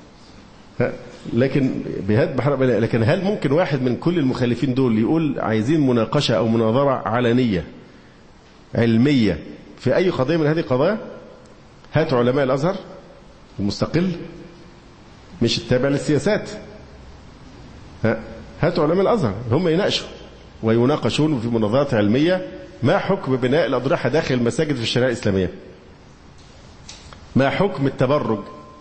لكن بيهدد بحرب أهلية. لكن هل ممكن واحد من كل المخالفين دول يقول عايزين مناقشة أو مناظرة علنية علمية في أي قضية من هذه القضايا؟ هاتوا علماء الأزهر المستقل مش التابع للسياسات، هاتوا علماء الأزهر هم يناقشوا ويناقشون في مناظرات علمية. ما حكم بناء الأضرحة داخل المساجد في الشريعة الإسلامية؟ ما حكم التبرج؟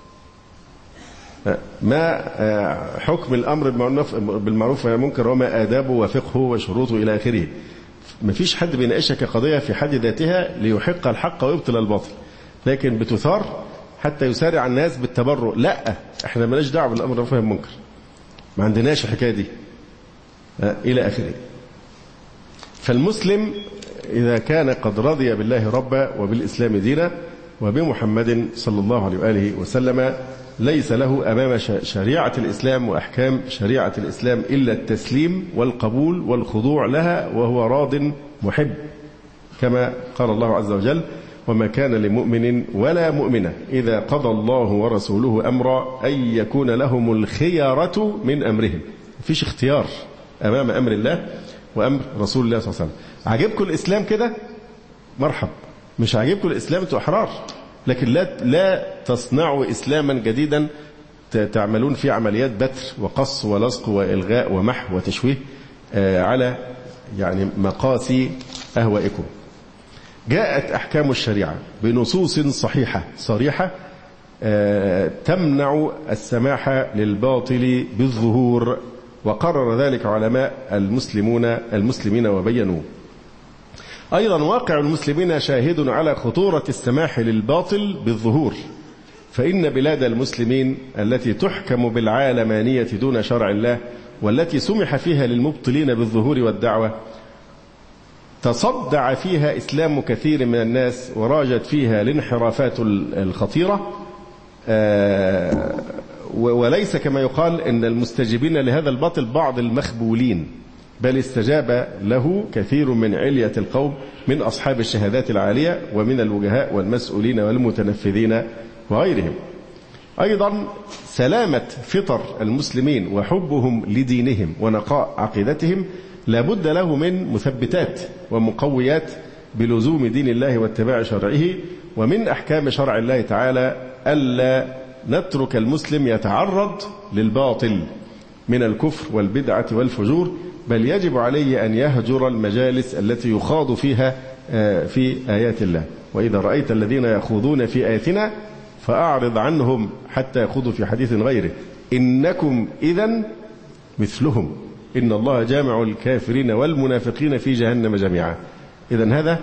ما حكم الأمر بالمعروف والنهي عن المنكر وما آدابه وفقهه وشروطه إلى آخره؟ ما فيش حد بيناقشها كقضية في حد ذاتها ليحق الحق ويبطل الباطل، لكن بتثار حتى يسارع الناس بالتبرؤ. لا، احنا مالناش دعوه بالامر بالمعروف والنهي عن المنكر، ما عندناش الحكايه دي الى اخره. فالمسلم اذا كان قد رضي بالله ربا وبالاسلام دينا وبمحمد صلى الله عليه واله وسلم، ليس له امام شريعه الاسلام واحكام شريعه الاسلام الا التسليم والقبول والخضوع لها، وهو راض محب، كما قال الله عز وجل: وما كان لمؤمن ولا مؤمنة إذا قضى الله ورسوله أمرا أن يكون لهم الخيارة من أمرهم. مفيش اختيار أمام أمر الله وأمر رسول الله صلى الله عليه وسلم. عجبكم الإسلام كده مرحب، مش عجبكم الإسلام أنتوا أحرار، لكن لا تصنعوا إسلاما جديدا تعملون فيه عمليات بتر وقص ولصق وإلغاء ومحو وتشويه على يعني مقاسي أهوائكم. جاءت أحكام الشريعة بنصوص صحيحة صريحة تمنع السماح للباطل بالظهور، وقرر ذلك علماء المسلمين وبينوه. أيضا واقع المسلمين شاهد على خطورة السماح للباطل بالظهور، فإن بلاد المسلمين التي تحكم بالعالمانية دون شرع الله، والتي سمح فيها للمبطلين بالظهور والدعوة، تصدع فيها إسلام كثير من الناس، وراجت فيها الانحرافات الخطيرة، وليس كما يقال إن المستجيبين لهذا الباطل بعض المخبولين، بل استجاب له كثير من علية القوم من أصحاب الشهادات العالية ومن الوجهاء والمسؤولين والمتنفذين وغيرهم. أيضا سلامة فطر المسلمين وحبهم لدينهم ونقاء عقيدتهم لابد له من مثبتات ومقويات بلزوم دين الله واتباع شرعه. ومن أحكام شرع الله تعالى ألا نترك المسلم يتعرض للباطل من الكفر والبدعة والفجور، بل يجب عليه أن يهجر المجالس التي يخاض فيها في آيات الله. وإذا رأيت الذين يخوضون في آياتنا فأعرض عنهم حتى يخوضوا في حديث غيره إنكم إذن مثلهم إن الله جامع الكافرين والمنافقين في جهنم جميعا. إذن هذا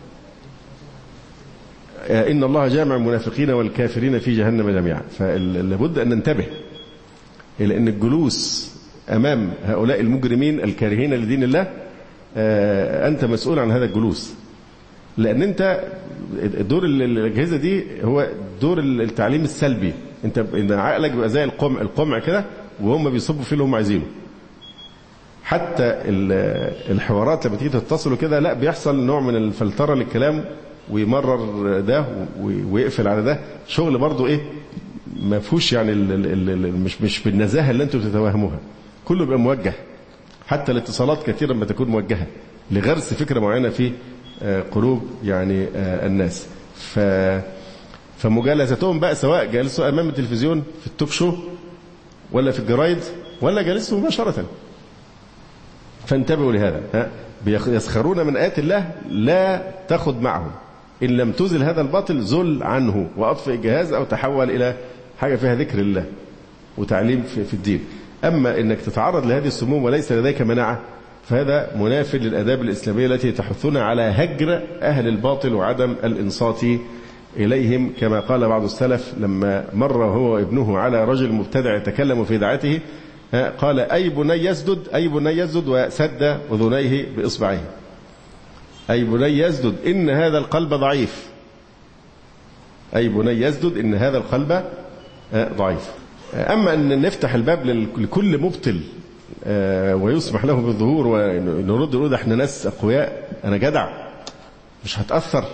إن الله جامع المنافقين والكافرين في جهنم جميعا. فلابد أن ننتبه إلى أن الجلوس أمام هؤلاء المجرمين الكارهين لدين الله أنت مسؤول عن هذا الجلوس، لأن أنت دور الأجهزة دي هو دور التعليم السلبي. إن عقلك بيبقى زي القمع كده، وهم بيصبوا فيه اللي هم عايزينه. حتى الحوارات لما تيجي تتصلوا كده لا بيحصل نوع من الفلترة للكلام، ويمرر ده ويقفل على ده، شغل برضو إيه ما فيهوش يعني مش بالنزاهة اللي أنتم بتتوهموها. كله بيبقى موجه، حتى الاتصالات كثيرا ما تكون موجهة لغرس فكرة معينة في قلوب يعني الناس. فمجالستهم بقى سواء جالسوا أمام التلفزيون في التوك شو ولا في الجرايد ولا جالسوا مباشرة، فانتبهوا لهذا. يسخرون من آيات الله لا تأخذ معهم، إن لم تزل هذا الباطل زل عنه وأطفئ الجهاز أو تحول إلى حاجة فيها ذكر الله وتعليم في الدين. أما إنك تتعرض لهذه السموم وليس لديك مناعة فهذا منافر للآداب الإسلامية التي تحثنا على هجر أهل الباطل وعدم الإنصات إليهم، كما قال بعض السلف لما مر هو وابنه على رجل مبتدع يتكلم في دعاته قال أي بني يسجد وسد أذنيه بإصبعه. أي بني يسجد إن هذا القلب ضعيف. أي بني يسجد إن هذا القلب ضعيف. أما أن نفتح الباب لكل مبطل ويسمح له بالظهور ونرد نقول احنا ناس أقوياء أنا جدع مش هتأثر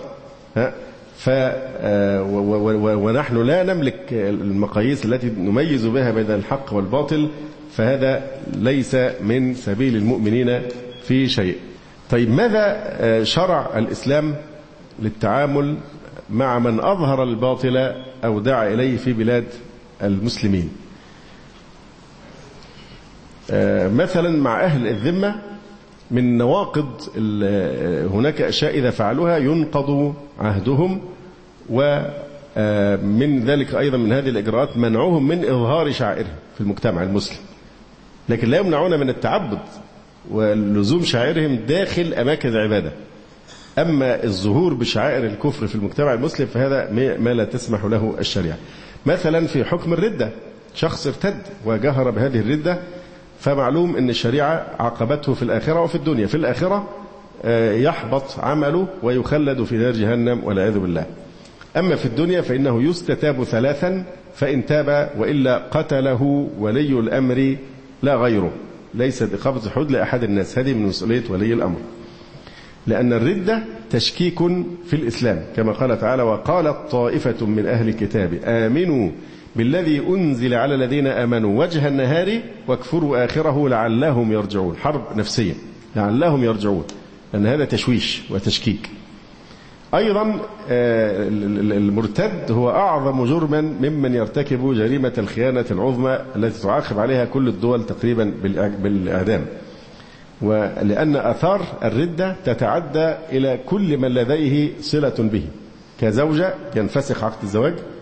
ونحن لا نملك المقاييس التي نميز بها بين الحق والباطل، فهذا ليس من سبيل المؤمنين في شيء. طيب ماذا شرع الإسلام للتعامل مع من أظهر الباطل أو دعا إليه في بلاد المسلمين؟ مثلا مع أهل الذمة من نواقض هناك أشياء إذا فعلوها ينقض عهدهم، ومن ذلك أيضا من هذه الإجراءات منعهم من إظهار شعائرهم في المجتمع المسلم، لكن لا يمنعون من التعبد ولزوم شعائرهم داخل أماكن العبادة. أما الظهور بشعائر الكفر في المجتمع المسلم فهذا ما لا تسمح له الشريعة. مثلا في حكم الردة، شخص ارتد وجهر بهذه الردة فمعلوم أن الشريعة عاقبته في الآخرة وفي الدنيا. في الآخرة يحبط عمله ويخلد في نار جهنم والعياذ بالله. أما في الدنيا فإنه يستتاب 3 فإن تاب وإلا قتله ولي الأمر لا غيره، ليست إقامة الحدود لأحد الناس، هذه من مسؤولية ولي الأمر، لأن الردة تشكيك في الإسلام كما قال تعالى وقالت طائفة من أهل الكتاب آمنوا بالذي أنزل على الذين آمنوا وجه النهار واكفروا آخره لعلهم يرجعون. حرب نفسية لعلهم يرجعون، لأن هذا تشويش وتشكيك. أيضا المرتد هو أعظم جرما ممن يرتكب جريمة الخيانة العظمى التي تعاقب عليها كل الدول تقريبا بالإعدام، ولأن أثار الردة تتعدى إلى كل من لديه صلة به، كزوجة ينفسخ عقد الزواج،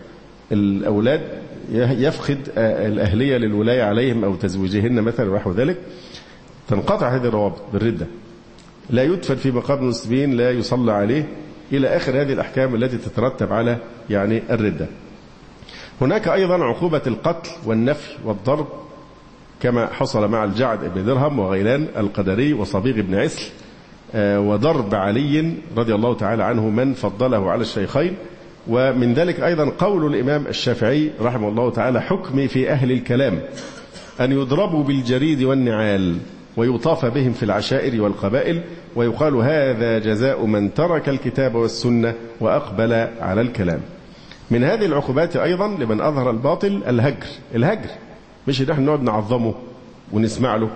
الأولاد يفقد الأهلية للولاية عليهم أو تزويجهن مثلا ونحو ذلك، تنقطع هذه الروابط بالردة. لا يدفن في مقابر المسلمين، لا يصلى عليه، إلى آخر هذه الأحكام التي تترتب على يعني الردة. هناك أيضا عقوبة القتل والنفي والضرب كما حصل مع الجعد بن درهم وغيلان القدري وصبيغ بن عسل، وضرب علي رضي الله تعالى عنه من فضله على الشيخين. ومن ذلك أيضا قول الإمام الشافعي رحمه الله تعالى: حكمي في أهل الكلام أن يضربوا بالجريد والنعال ويطاف بهم في العشائر والقبائل، ويقال هذا جزاء من ترك الكتاب والسنة وأقبل على الكلام. من هذه العقوبات أيضا لمن أظهر الباطل الهجر، مش نحن نقعد نعظمه ونسمع له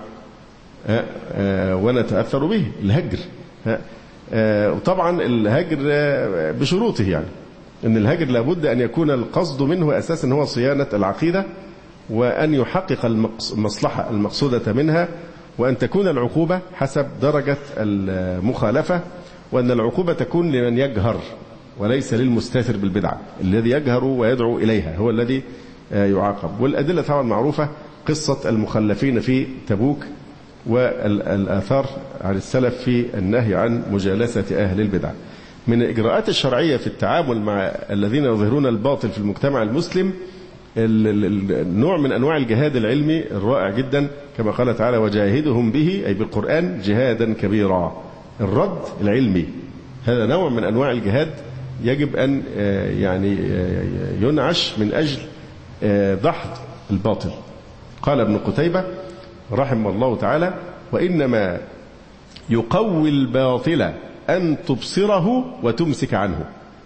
ونتأثر به، الهجر. وطبعا الهجر بشروطه، يعني أن الهجر لابد أن يكون القصد منه أساسا هو صيانة العقيدة، وأن يحقق المصلحة المقصودة منها، وأن تكون العقوبة حسب درجة المخالفة، وأن العقوبة تكون لمن يجهر وليس للمستتر بالبدعة. الذي يجهر ويدعو إليها هو الذي يعاقب. والأدلة طبعا معروفة، قصة المخلفين في تبوك والآثار عن السلف في النهي عن مجالسة أهل البدع. من الإجراءات الشرعية في التعامل مع الذين يظهرون الباطل في المجتمع المسلم النوع من أنواع الجهاد العلمي الرائع جدا، كما قال تعالى: وجاهدهم به أي بالقرآن جهادا كبيرا. الرد العلمي هذا نوع من أنواع الجهاد يجب أن يعني ينعش من أجل دحض الباطل. قال ابن قتيبة رحمه الله تعالى: وإنما يقوي الباطل أن تبصره وتمسك عنه.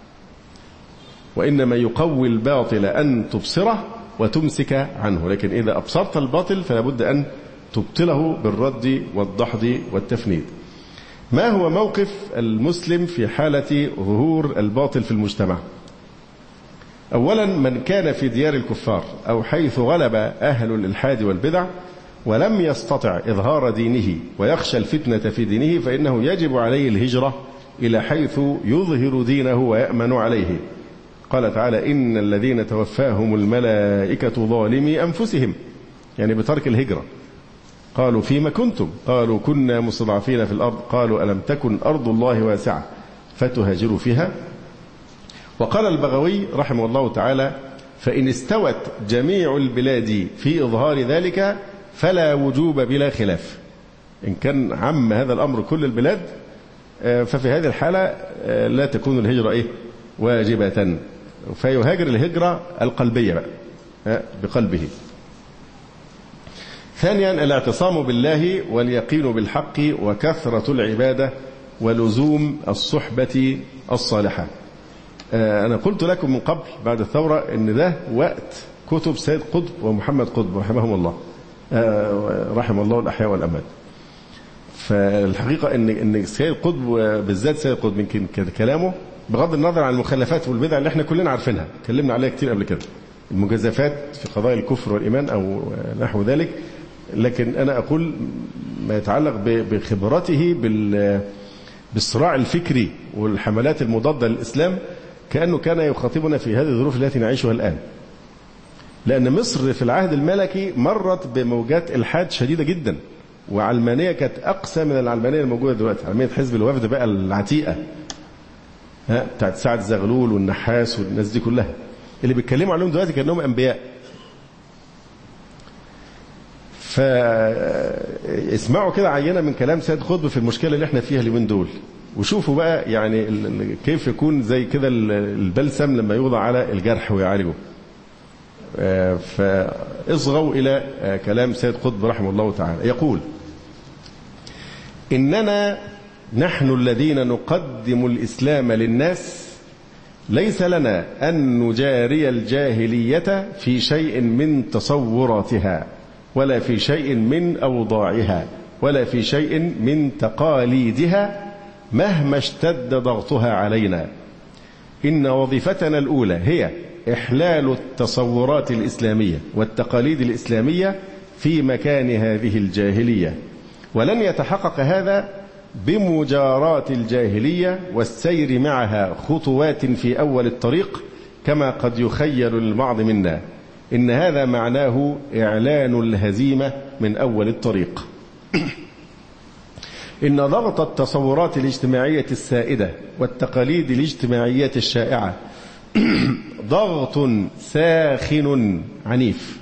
وإنما يقوي الباطل أن تبصره وتمسك عنه، لكن إذا أبصرت الباطل فلا بد أن تبطله بالرد والدحض والتفنيد. ما هو موقف المسلم في حالة ظهور الباطل في المجتمع؟ أولا، من كان في ديار الكفار أو حيث غلب أهل الإلحاد والبدع ولم يستطع إظهار دينه ويخشى الفتنة في دينه، فإنه يجب عليه الهجرة إلى حيث يظهر دينه ويأمن عليه. قال تعالى: إن الذين توفاهم الملائكة ظالمي أنفسهم، يعني بترك الهجرة. قالوا فيما كنتم؟ قالوا كنا مستضعفين في الأرض. قالوا ألم تكن أرض الله واسعة فتهاجروا فيها. وقال البغوي رحمه الله تعالى: فإن استوت جميع البلاد في إظهار ذلك فلا وجوب بلا خلاف. إن كان عم هذا الأمر كل البلاد ففي هذه الحالة لا تكون الهجرة واجبة، فيهاجر الهجرة القلبية بقى بقلبه. ثانيا، الاعتصام بالله واليقين بالحق وكثرة العبادة ولزوم الصحبة الصالحة. أنا قلت لكم من قبل بعد الثورة إن ده وقت كتب سيد قطب ومحمد قطب رحمهم الله، رحم الله الأحياء والأموات. فالحقيقة إن سيد قطب بالذات سيد قطب يمكن كلامه بغض النظر عن المخلفات والبدع اللي احنا كلنا عارفينها، اتكلمنا عليها كتير قبل كده، المجازفات في قضايا الكفر والإيمان أو نحو ذلك، لكن أنا أقول ما يتعلق بخبرته بالصراع الفكري والحملات المضادة للإسلام، كأنه كان يخاطبنا في هذه الظروف التي نعيشها الآن. لأن مصر في العهد الملكي مرت بموجات إلحاد شديدة جدا، وعلمانية كانت أقسى من العلمانية الموجودة دلوقتي، علمانية حزب الوفد بقى العتيقة بتاعت سعد زغلول والنحاس والناس دي كلها اللي بيتكلموا عليهم دلوقتي كأنهم أنبياء. فاسمعوا كده عينة من كلام سيد قطب في المشكلة اللي احنا فيها اليومين دول، وشوفوا بقى يعني كيف يكون زي كده البلسم لما يوضع على الجرح ويعالجه. فاصغوا إلى كلام سيد قطب رحمه الله تعالى، يقول: إننا نحن الذين نقدم الإسلام للناس ليس لنا أن نجاري الجاهلية في شيء من تصوراتها، ولا في شيء من أوضاعها، ولا في شيء من تقاليدها مهما اشتد ضغطها علينا. إن وظيفتنا الأولى هي إحلال التصورات الإسلامية والتقاليد الإسلامية في مكان هذه الجاهلية، ولن يتحقق هذا بمجاراة الجاهلية والسير معها خطوات في أول الطريق، كما قد يخيل للبعض منا، إن هذا معناه إعلان الهزيمة من أول الطريق. إن ضغط التصورات الاجتماعية السائدة والتقاليد الاجتماعية الشائعة ضغط ساخن عنيف.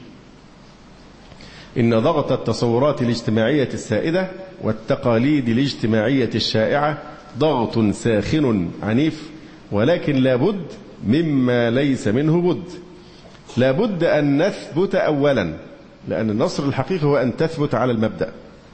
إن ضغط التصورات الاجتماعية السائدة والتقاليد الاجتماعية الشائعة ضغط ساخن عنيف، ولكن لابد مما ليس منه بد. لابد أن نثبت أولا، لأن النصر الحقيقي هو أن تثبت على المبدأ.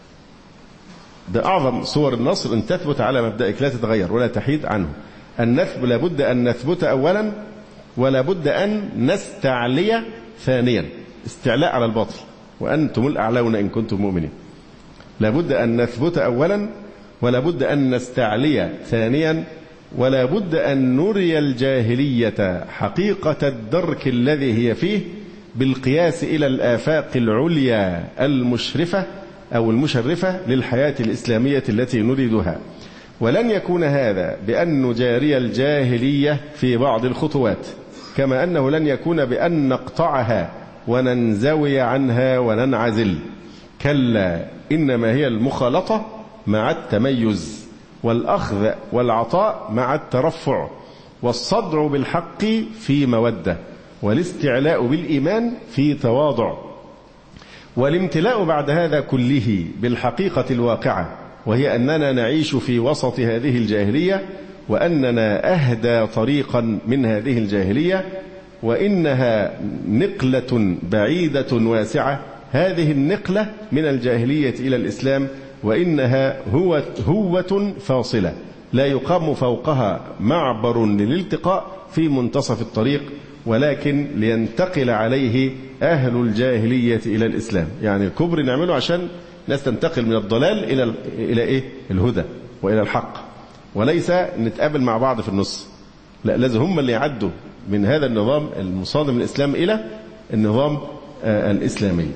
ده أعظم صور النصر، أن تثبت على مبدأك لا تتغير ولا تحيد عنه. لابد أن نثبت أولا، ولا بد أن نستعلي ثانيا، استعلاء على الباطل، وأنتم الأعلون إن كنتم مؤمنين. لابد أن نثبت أولا، ولا بد أن نستعلي ثانيا، ولا بد أن نري الجاهلية حقيقة الدرك الذي هي فيه بالقياس إلى الآفاق العليا المشرفة أو المشرفة للحياة الإسلامية التي نريدها. ولن يكون هذا بأن نجاري الجاهلية في بعض الخطوات، كما أنه لن يكون بأن نقطعها وننزوي عنها وننعزل. كلا، إنما هي المخالطة مع التميز، والأخذ والعطاء مع الترفع، والصدع بالحق في مودة، والاستعلاء بالإيمان في تواضع، والامتلاء بعد هذا كله بالحقيقة الواقعة، وهي أننا نعيش في وسط هذه الجاهلية، وأننا أهدى طريقا من هذه الجاهلية، وإنها نقلة بعيدة واسعة. هذه النقلة من الجاهلية إلى الإسلام، وإنها هوة فاصلة لا يقام فوقها معبر للالتقاء في منتصف الطريق، ولكن لينتقل عليه أهل الجاهلية إلى الإسلام. يعني الكبر نعمله عشان ناس تنتقل من الضلال إلى إيه؟ الهدى وإلى الحق، وليس نتقابل مع بعض في النص. لا، لازم هم اللي يعدوا من هذا النظام المصادم الإسلام إلى النظام الإسلامي.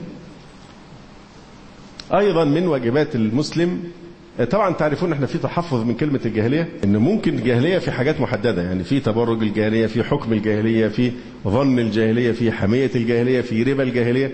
أيضا من واجبات المسلم، طبعا تعرفون احنا في تحفظ من كلمة الجاهلية، ان ممكن الجاهلية في حاجات محددة، يعني في تبرج الجاهلية، في حكم الجاهلية، في ظن الجاهلية، في حمية الجاهلية، في ربا الجاهلية.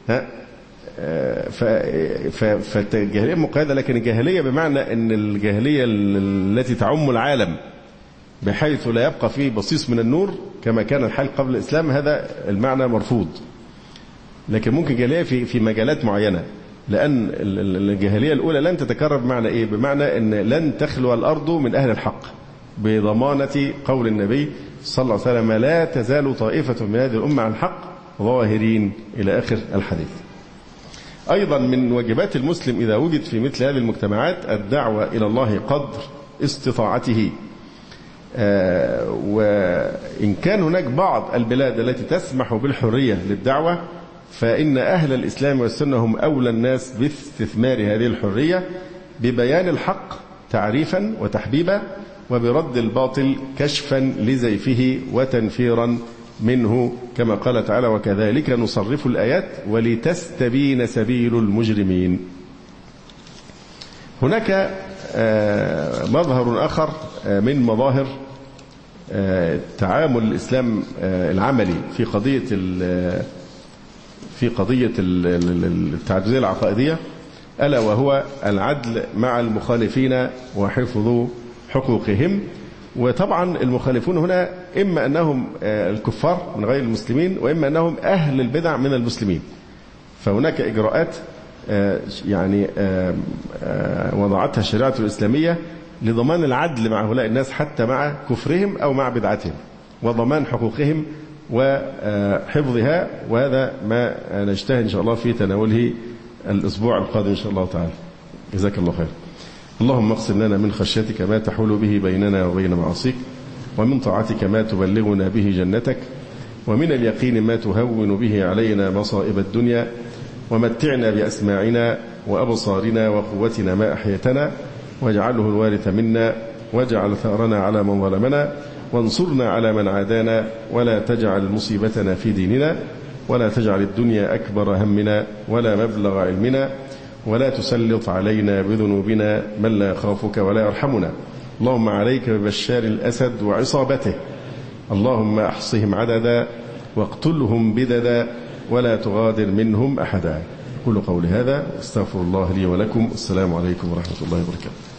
فالجاهلية مقيدة، لكن الجاهلية بمعنى ان الجاهلية التي تعم العالم بحيث لا يبقى فيه بصيص من النور كما كان الحال قبل الإسلام، هذا المعنى مرفوض. لكن ممكن جاهلية في مجالات معينة، لأن الجاهلية الأولى لن تتكرر. بمعنى إيه؟ بمعنى أن لن تخلو الأرض من أهل الحق، بضمانة قول النبي صلى الله عليه وسلم: لا تزال طائفة من هذه الأمة عن الحق ظاهرين، إلى آخر الحديث. أيضا من واجبات المسلم إذا وجد في مثل هذه المجتمعات الدعوة إلى الله قدر استطاعته. وإن كان هناك بعض البلاد التي تسمح بالحرية للدعوة، فإن أهل الإسلام والسنة هم أولى الناس باستثمار هذه الحرية، ببيان الحق تعريفا وتحبيبا، وبرد الباطل كشفا لزيفه وتنفيرا منه، كما قال تعالى: وكذلك نصرف الآيات ولتستبين سبيل المجرمين. هناك مظهر آخر من مظاهر تعامل الإسلام العملي في قضية التعددية العقائدية، ألا وهو العدل مع المخالفين وحفظ حقوقهم. وطبعا المخالفون هنا إما أنهم الكفار من غير المسلمين، وإما أنهم أهل البدع من المسلمين. فهناك إجراءات يعني وضعتها الشريعة الإسلامية لضمان العدل مع هؤلاء الناس، حتى مع كفرهم أو مع بدعتهم، وضمان حقوقهم وحفظها. وهذا ما نجتهد إن شاء الله في تناوله الأسبوع القادم إن شاء الله تعالى. جزاك الله خير. اللهم اقسم لنا من خشيتك ما تحول به بيننا وبين معاصيك، ومن طاعتك ما تبلغنا به جنتك، ومن اليقين ما تهون به علينا مصائب الدنيا، ومتعنا بأسماعنا وأبصارنا وقوتنا ما أحيتنا، واجعله الوارث منا، واجعل ثأرنا على من ظلمنا، وانصرنا على من عادانا، ولا تجعل مصيبتنا في ديننا، ولا تجعل الدنيا أكبر همنا ولا مبلغ علمنا، ولا تسلط علينا بذنوبنا من لا يخافك ولا يرحمنا. اللهم عليك ببشار الأسد وعصابته، اللهم أحصهم عددا واقتلهم بددا ولا تغادر منهم أحدا. أقول قولي هذا، استغفر الله لي ولكم. السلام عليكم ورحمة الله وبركاته.